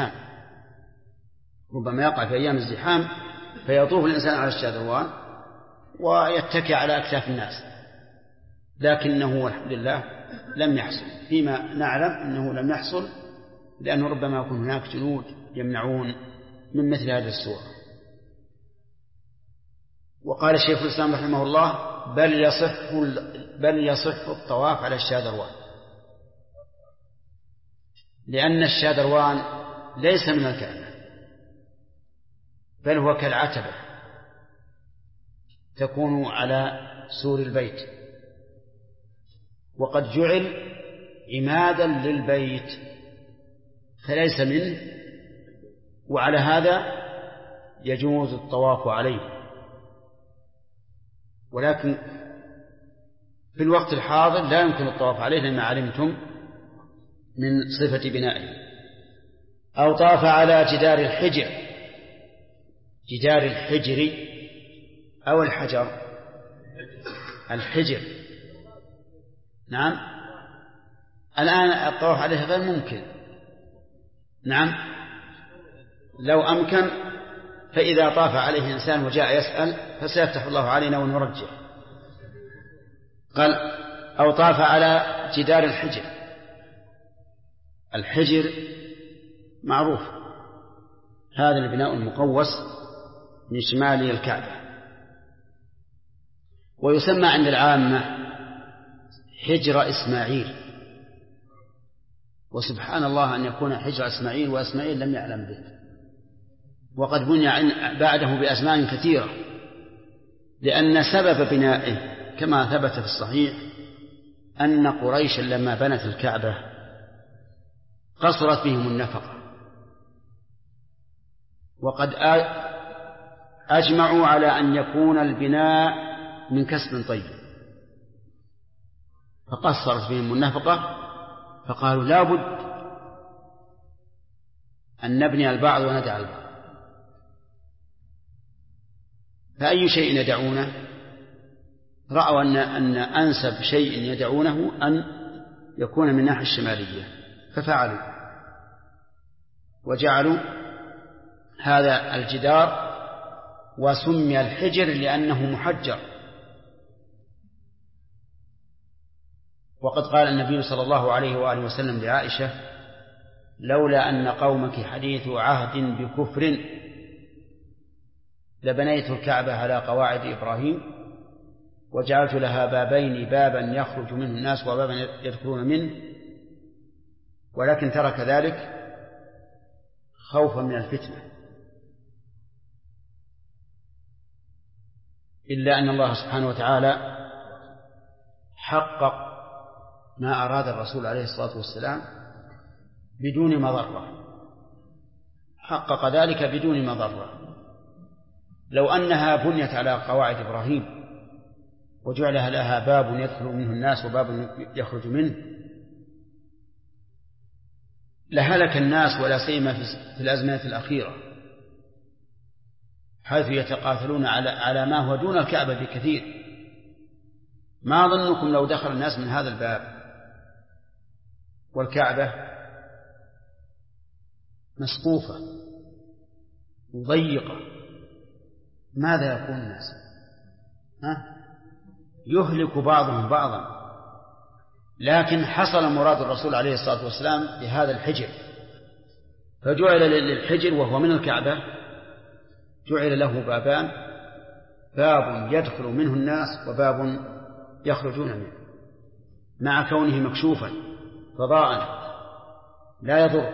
الزحام، فيطوف الإنسان على الشاذروان ويتكي على أكتاف الناس، لكنه والحمد لله لم يحصل. فيما نعلم أنه لم يحصل، لأنه ربما يكون هناك جنود يمنعون من مثل هذه الصور. وقال الشيخ الإسلام رحمه الله بل يصح الطواف على الشاذروان، لأن الشاذروان ليس من الكعبة، بل هو كالعتبة تكون على سور البيت، وقد جعل عمادا للبيت فليس منه، وعلى هذا يجوز الطواف عليه. ولكن في الوقت الحاضر لا يمكن الطواف عليه لما علمتم من صفة بنائه. أو طاف على جدار الحجر، جدار الحجر أو الحجر، الحجر. نعم، الآن الطواف عليه غير ممكن. نعم، لو أمكن فإذا طاف عليه إنسان وجاء يسأل فسيفتح الله علينا ونرجع. قال أو طاف على جدار الحجر. الحجر معروف، هذا البناء المقوس من شمال الكعبة، ويسمى عند العامة حجر إسماعيل. وسبحان الله أن يكون حجر إسماعيل وإسماعيل لم يعلم به، وقد بني بعده بأزمان كثيرة، لأن سبب بنائه كما ثبت في الصحيح أن قريش لما بنت الكعبة قصرت بهم النفقة، وقد أجمعوا على أن يكون البناء من كسب طيب، فقصرت بهم النفقة، فقالوا لا بد أن نبني البعض وندع البعض. فأي شيء يدعونه؟ رأوا أن أنسب شيء يدعونه أن يكون من الناحية الشمالية، ففعلوا وجعلوا هذا الجدار، وسمي الحجر لأنه محجر. وقد قال النبي صلى الله عليه وآله وسلم لعائشة: لولا أن قومك حديث عهد بكفر لبنيت الكعبة على قواعد إبراهيم وجعلت لها بابين، بابا يخرج منه الناس وبابا يدخلون منه، ولكن ترك ذلك خوفا من الفتنة. إلا أن الله سبحانه وتعالى حقق ما أراد الرسول عليه الصلاة والسلام بدون مضرة، حقق ذلك بدون مضرة. لو أنها بنيت على قواعد إبراهيم وجعل لها باب يدخل منه الناس وباب يخرج منه لهلك الناس، ولا سيما في الأزمنة الأخيرة، حيث يتقاتلون على ما هو دون الكعبة بكثير. ما ظنكم لو دخل الناس من هذا الباب والكعبة مسقوفة ضيقة، ماذا يكون الناس؟ يهلك بعضهم بعضا. لكن حصل مراد الرسول عليه الصلاة والسلام بهذا الحجر، فجعل للحجر وهو من الكعبة جعل له بابان، باب يدخل منه الناس وباب يخرجون منه، مع كونه مكشوفا فضاء لا يضر.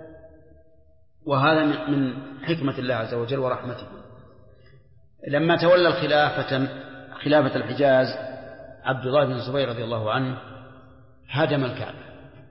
وهذا من حكمة الله عز وجل ورحمته. لما تولى خلافة الحجاز عبد الله بن الزبير رضي الله عنه هدم الكعبة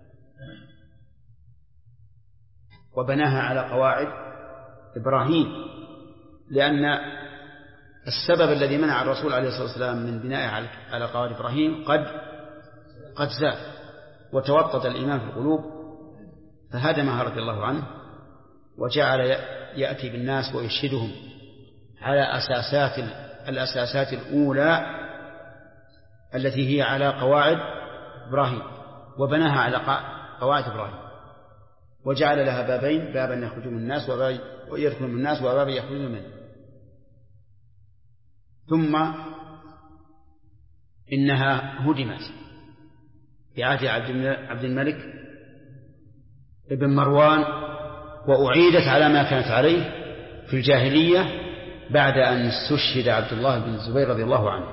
وبناها على قواعد إبراهيم، لأن السبب الذي منع الرسول عليه الصلاة والسلام من بنائه على قواعد إبراهيم قد زال وتوطد الإيمان في القلوب، فهدمها رضي الله عنه وجعل يأتي بالناس ويشهدهم على الأساسات الأولى التي هي على قواعد إبراهيم، وبناها على قواعد إبراهيم، وجعل لها بابين، بابا يخرج من الناس ويدخل من الناس وبابا يخرج منه. ثم إنها هدمت في عهد عبد الملك ابن مروان، وأعيدت على ما كانت عليه في الجاهلية بعد أن استشهد عبد الله بن الزبير رضي الله عنه،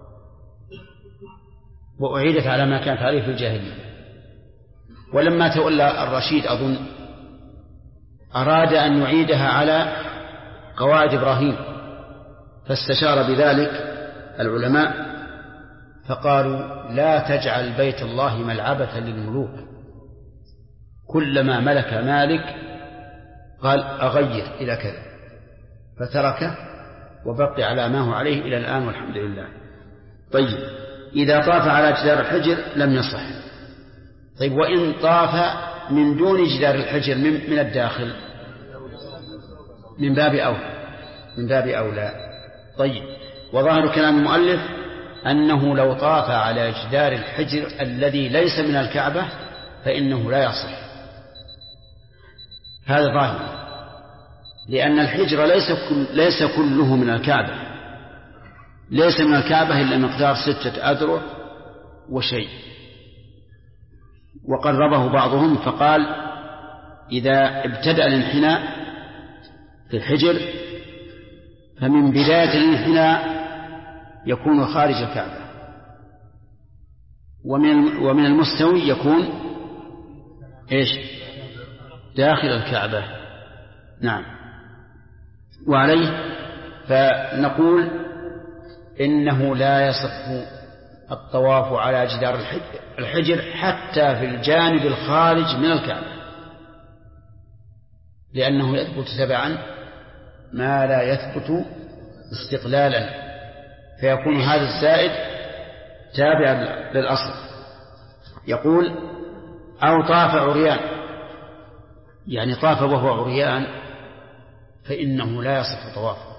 وأعيدت على ما كانت عليه في الجاهلية. ولما تولى الرشيد أظن أراد أن يعيدها على قواعد إبراهيم، فاستشار بذلك العلماء فقالوا: لا تجعل بيت الله ملعبة للملوك، كلما ملك مالك قال أغير إلى كذا، فتركه وبقي على ما هو عليه إلى الآن والحمد لله. طيب، إذا طاف على جدار الحجر لم يصح. طيب وإن طاف من دون جدار الحجر من الداخل من باب أولى. طيب وظاهر كلام المؤلف أنه لو طاف على جدار الحجر الذي ليس من الكعبة فإنه لا يصح. هذا ظاهر، لأن الحجر ليس كله من الكعبة، ليس من الكعبة إلا مقدار 6 أذرع وشيء. وقربه بعضهم فقال إذا ابتدأ الانحناء في الحجر فمن بداية الانحناء يكون خارج الكعبة، ومن المستوي يكون داخل الكعبة. نعم. وعليه فنقول إنه لا يصح الطواف على جدار الحجر حتى في الجانب الخارج من الكعبة، لأنه يثبت تبعا ما لا يثبت استقلالا، فيكون هذا الزائد تابعا للأصل. يقول أو طاف عريان، يعني طاف وهو عريان فإنه لا يصح طوافه،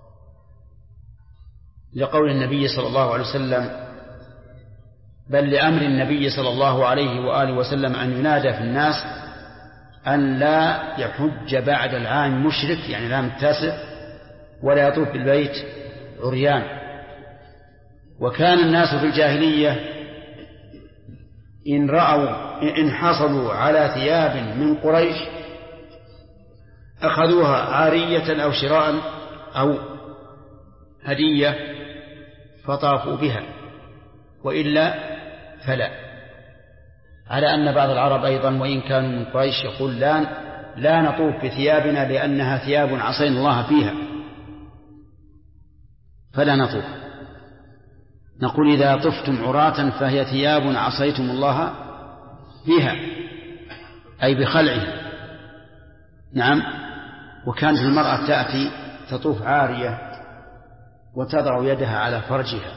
لقول النبي صلى الله عليه وسلم بل لأمر النبي صلى الله عليه وآله وسلم أن ينادى في الناس أن لا يحج بعد العام مشرك، يعني العام التاسع، ولا يطوف بالبيت عريان. وكان الناس في الجاهلية إن حصلوا على ثياب من قريش أخذوها عارية أو شراء أو هدية فطافوا بها، وإلا فلا. على أن بعض العرب أيضا وإن كانوا من قريش يقول لا نطوف بثيابنا لأنها ثياب عصينا الله فيها فلا نطوف. نقول إذا طفتم عراة فهي ثياب عصيتم الله فيها، أي بخلعها. نعم. وكانت المرأة تأتي تطوف عارية وتضع يدها على فرجها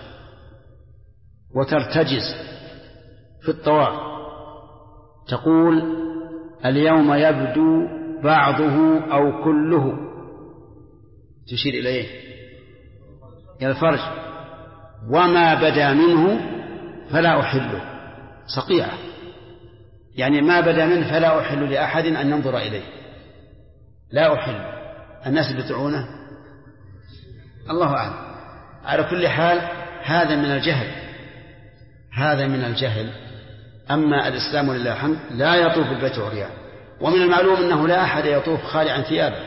وترتجز في الطواف، تقول اليوم يبدو بعضه أو كله، تشير إليه إلى الفرج، وما بدا منه فلا أحله. صقيعة، يعني ما بدا منه فلا أحل لأحد أن ينظر إليه، لا أحل. الناس بتعونه الله أعلم. على كل حال هذا من الجهل، هذا من الجهل. أما الإسلام ولله الحمد لا يطوف بالبيت عريان، ومن المعلوم أنه لا أحد يطوف خالعا ثيابه،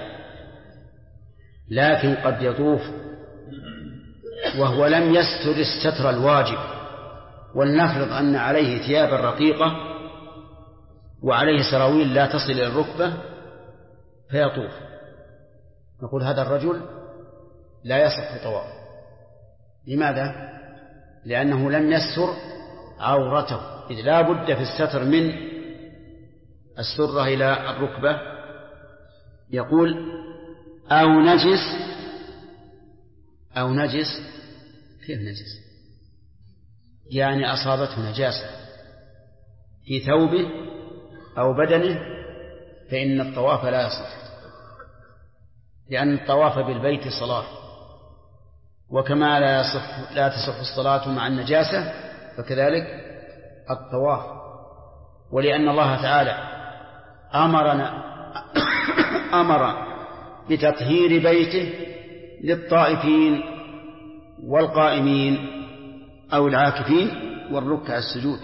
لكن قد يطوف وهو لم يستر الستر الواجب، ولنفرض أن عليه ثيابا رقيقة وعليه سراويل لا تصل إلى الركبة فيطوف، نقول هذا الرجل لا يصح طوافه. لماذا؟ لأنه لم يستر عورته، إذ لا بد في الستر من السرة إلى الركبة. يقول أو نجس. كيف نجس؟ يعني أصابته نجاسة في ثوبه أو بدنه، فإن الطواف لا يصح، لأن الطواف بالبيت صلاة، وكما لا تصح الصلاة مع النجاسة فكذلك الطواف. ولأن الله تعالى أمر بتطهير بيته للطائفين والقائمين أو العاكفين والركع السجود.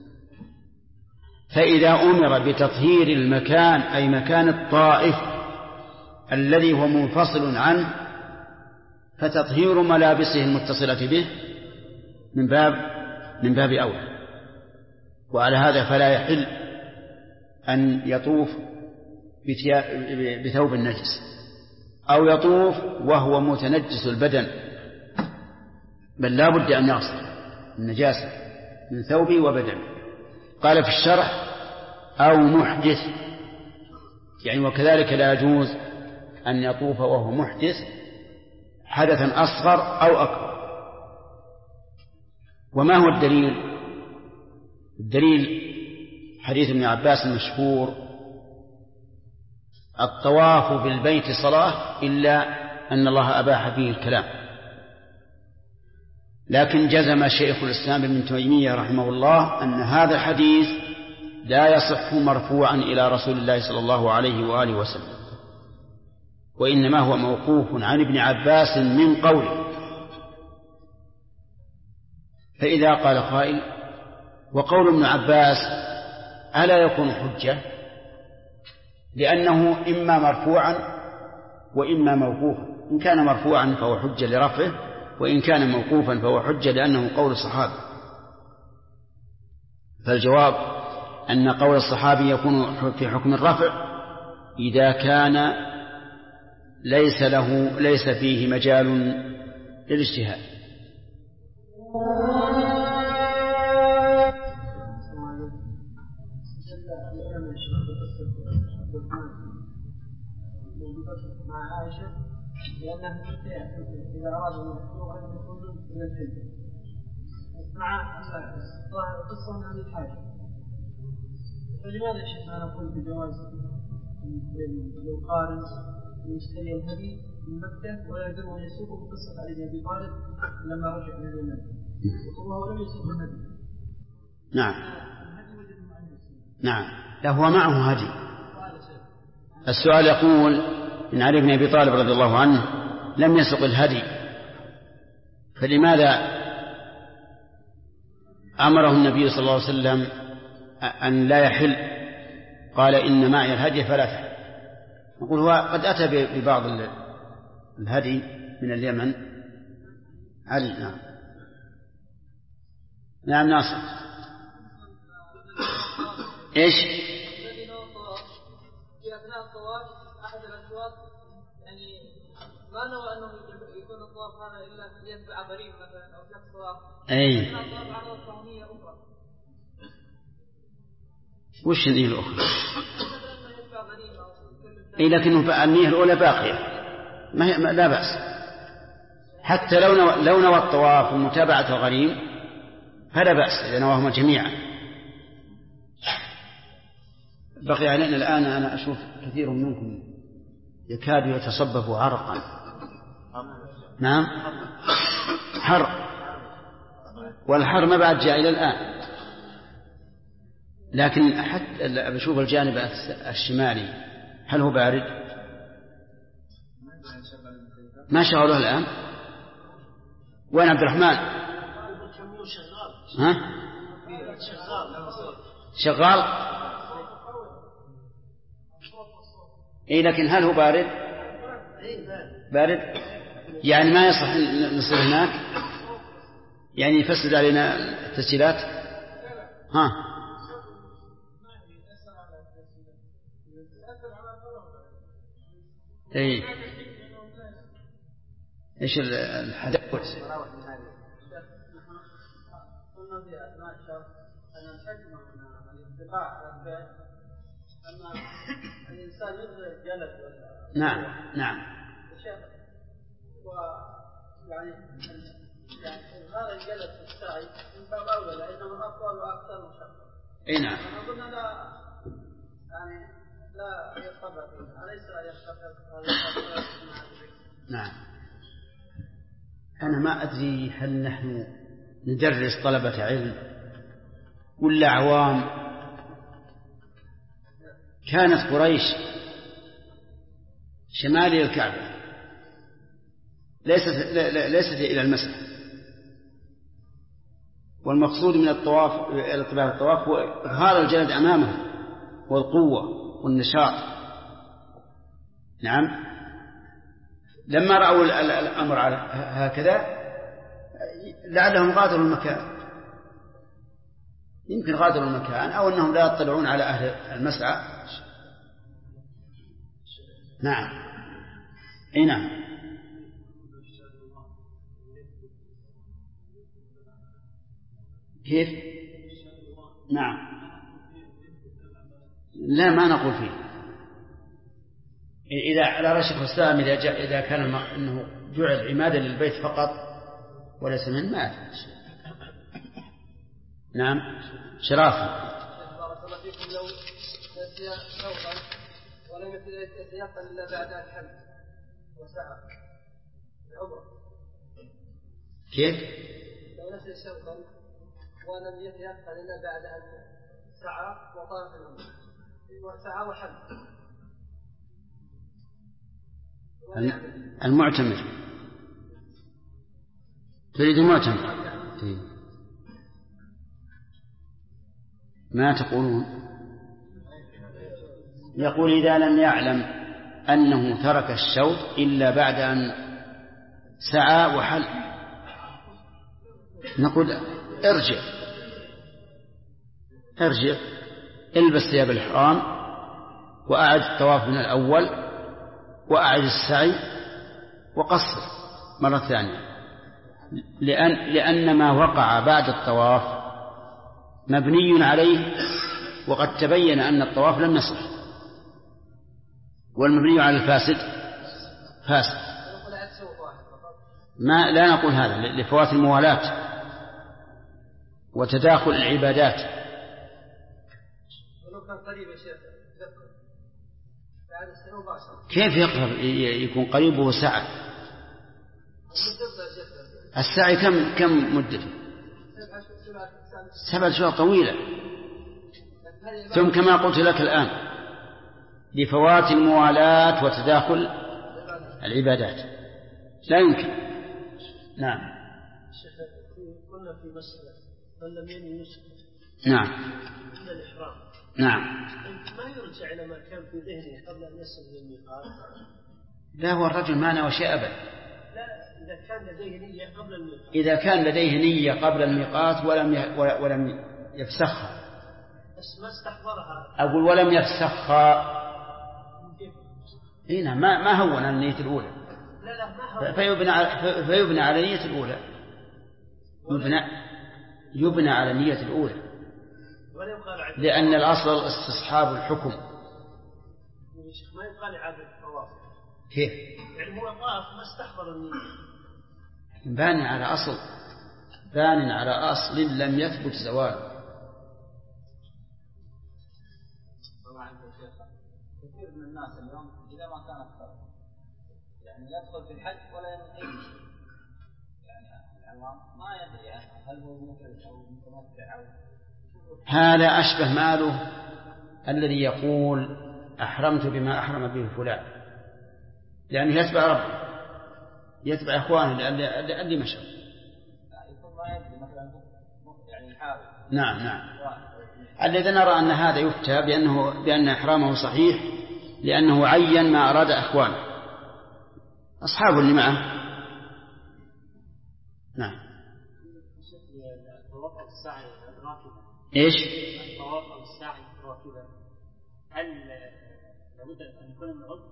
فإذا أمر بتطهير المكان أي مكان الطائف الذي هو منفصل عنه، فتطهير ملابسه المتصلة به من باب أولى. وعلى هذا فلا يحل أن يطوف بثوب النجس، أو يطوف وهو متنجس البدن، بل لا بد أن يغسل النجاسة من ثوبه وبدنه. قال في الشرح أو محدث، يعني وكذلك لا يجوز أن يطوف وهو محدث حدثا أصغر أو أكبر. وما هو الدليل؟ الدليل حديث ابن عباس المشهور: الطواف بالبيت صلاة إلا أن الله أباح فيه الكلام. لكن جزم شيخ الإسلام ابن تيمية رحمه الله أن هذا الحديث لا يصح مرفوعا إلى رسول الله صلى الله عليه وآله وسلم، وإنما هو موقوف عن ابن عباس من قوله. فإذا قال قائل: وقول ابن عباس ألا يكون حجة؟ لأنه إما مرفوعا وإما موقوفا. إن كان مرفوعا فهو حجة لرفعه، وإن كان موقوفا فهو حجة لأنه قول الصحابي. فالجواب أن قول الصحابي يكون في حكم الرفع إذا كان ليس فيه مجال للاجتهاد. مع عائشة لأنها إذا أرادوا أن يكونوا من الحج مع القصة من الحاجة. فلماذا يا شيخ ما نقول بجواز القارن يشتري الهدي من مكة ويلزم أن يسوقه بقصة علي بن أبي طالب لما رجع من المدينة وهو لم يسوق الهدي؟ نعم، هو معه هدي. السؤال يقول إن علي بن أبي طالب رضي الله عنه لم يسق الهدي، فلماذا أمره النبي صلى الله عليه وسلم أن لا يحل؟ قال: إن معي الهدي فلا تحل. نقول هو قد أتى ببعض الهدي من اليمن. علي. نعم ناصر. إيش؟ في أثناء الطواف أحد الأشواط يعني ما نوى أنه يكون الطواف هذا إلا ليتبع غريب مثلا أو شخص طواف. أي. الطواف عرض كونية أخرى. وش النية الأخرى؟ إيه، لكنه النية الأولى باقية لا بأس. حتى لو نوى الطواف ومتابعة الغريم فلا بأس إذا نواهما جميعا. بقي علينا الآن أنا أشوف كثير منكم يكاد يتصبب عرقا. نعم، حر، والحر ما بعد جاء إلى الآن. لكن حتى بشوف الجانب الشمالي هل هو بارد؟ ما شغلوه الآن؟ وين عبد الرحمن؟ ها؟ شغال؟ إيه، لكن هل هو بارد؟ بارد يعني ما يصح نصير هناك، يعني يفسد علينا التسجيلات. ها؟ إيه، إيش الحدث؟ قلنا في أثناء الشهر أن الحكمة من الاتباع على الفعل أن الإنسان يظهر جلد. نعم. ويعني هذا الجلد في السعي من باب أولى لأنه أفضل وأكثر مشقة. أي نعم. قلنا لا يرتبط فيه، أليس يرتبط هذا؟ نعم. أنا ما أدري هل نحن ندرس طلبة علم ولا عوام. كانت قريش شمالي الكعبة ليست إلى المسح، والمقصود من الطواف الاتباع الطواف هو إظهار الجلد أمامه والقوة والنشاط. نعم. لما رأوا الأمر على هكذا لعلهم غادروا المكان، يمكن غادروا المكان أو أنهم لا يطلعون على أهل المسعى. نعم. أي نعم. كيف؟ نعم. لا، ما نقول فيه. إذا على رأي شيخ الإسلام إذا كان أنه جعل عمادا للبيت فقط وليس من ما نعم شرافة. بارك الله فيكم. لو نسي شوطا ولم يتيقن إلا بعد الحمل وسعى العمر، كيف؟ لو نسي شوطا ولم يتيقن إلا بعد أن سعى وطاف العمر وسعى وحمل المعتمر. تريد المعتمر؟ ما تقولون؟ يقول إذا لم يعلم أنه ترك الشوط إلا بعد أن سعى وحل، نقول ارجع البس ثياب الإحرام وأعد الطواف من الأول وأعد السعي وقصر مرة ثانية، لأن ما وقع بعد الطواف مبني عليه، وقد تبين أن الطواف لم يصح، والمبني على الفاسد فاسد. لا نقول هذا لفوات الموالاة وتداخل العبادات. كيف يقرب يكون قريبه سعة؟ السعي كم مدته؟ 7 شهور طويلة. ثم كما قلت لك الآن لفوات الموالاة وتداخل العبادات لا يمكن. نعم. قلنا في مسألة من لم ينسك. نعم. من الإحرام. نعم. ما يرجع إلى ما كان في ذهنه قبل أن يصل إلى الميقات. لا، هو الرجل ما نوى شيء أبدا. لا، إذا كان لديه نية قبل الميقات. إذا كان لديه نية قبل الميقات ولم يفسخها. بس ما استحضرها. أقول ولم يفسخها. هنا ما هون النية الأولى. لا ما هون. فيبنى على النية الأولى. يبنى على النية الأولى. لأن الأصل استصحاب الحكم. ما يقال إعادة الطواف. كيف؟ يعني هو طاف ما استحضر النية. بان على أصل لم يثبت زواله. كثير من الناس اليوم إذا ما كانت فرق يعني يدخل في الحج ولا ينقل يعني العوام ما يدري هل هو مفرد أو متمتع أو. هذا أشبه ماله الذي يقول أحرمت بما أحرم به فلان، لأنه يتبع ربه، يتبع إخوانه اللي مشى. يكون ما يدري مثلا يعني الحافظ. نعم. الذي نرى أن هذا يفتى بأن إحرامه صحيح لأنه عين ما أراد إخوانه أصحابه اللي معه. نعم. إيش؟ الطواف أو السعي راكبا هل لابد أن يكون من عضو؟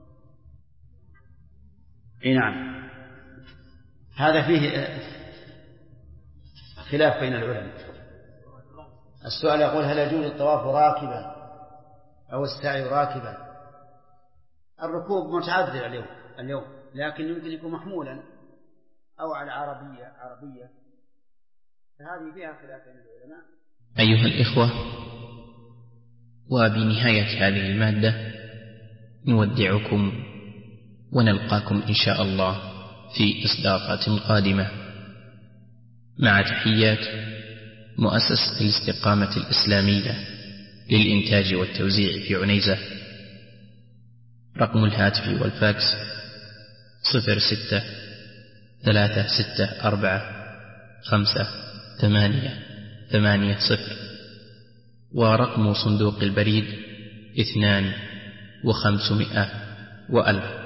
نعم. هذا فيه خلاف بين العلماء. السؤال يقول هل يجوز الطواف راكبا أو السعي راكبا؟ الركوب متعذر اليوم لكن يمكن يكون محمولا أو على عربية فهذه فيها خلاف بين العلماء. أيها الإخوة، وبنهاية هذه المادة نودعكم ونلقاكم إن شاء الله في إصداقات قادمة، مع تحيات مؤسسة الاستقامة الإسلامية للإنتاج والتوزيع في عنيزة. رقم الهاتف والفاكس 06-364-5-8-8-0، ورقم صندوق البريد 2 و500 و1000.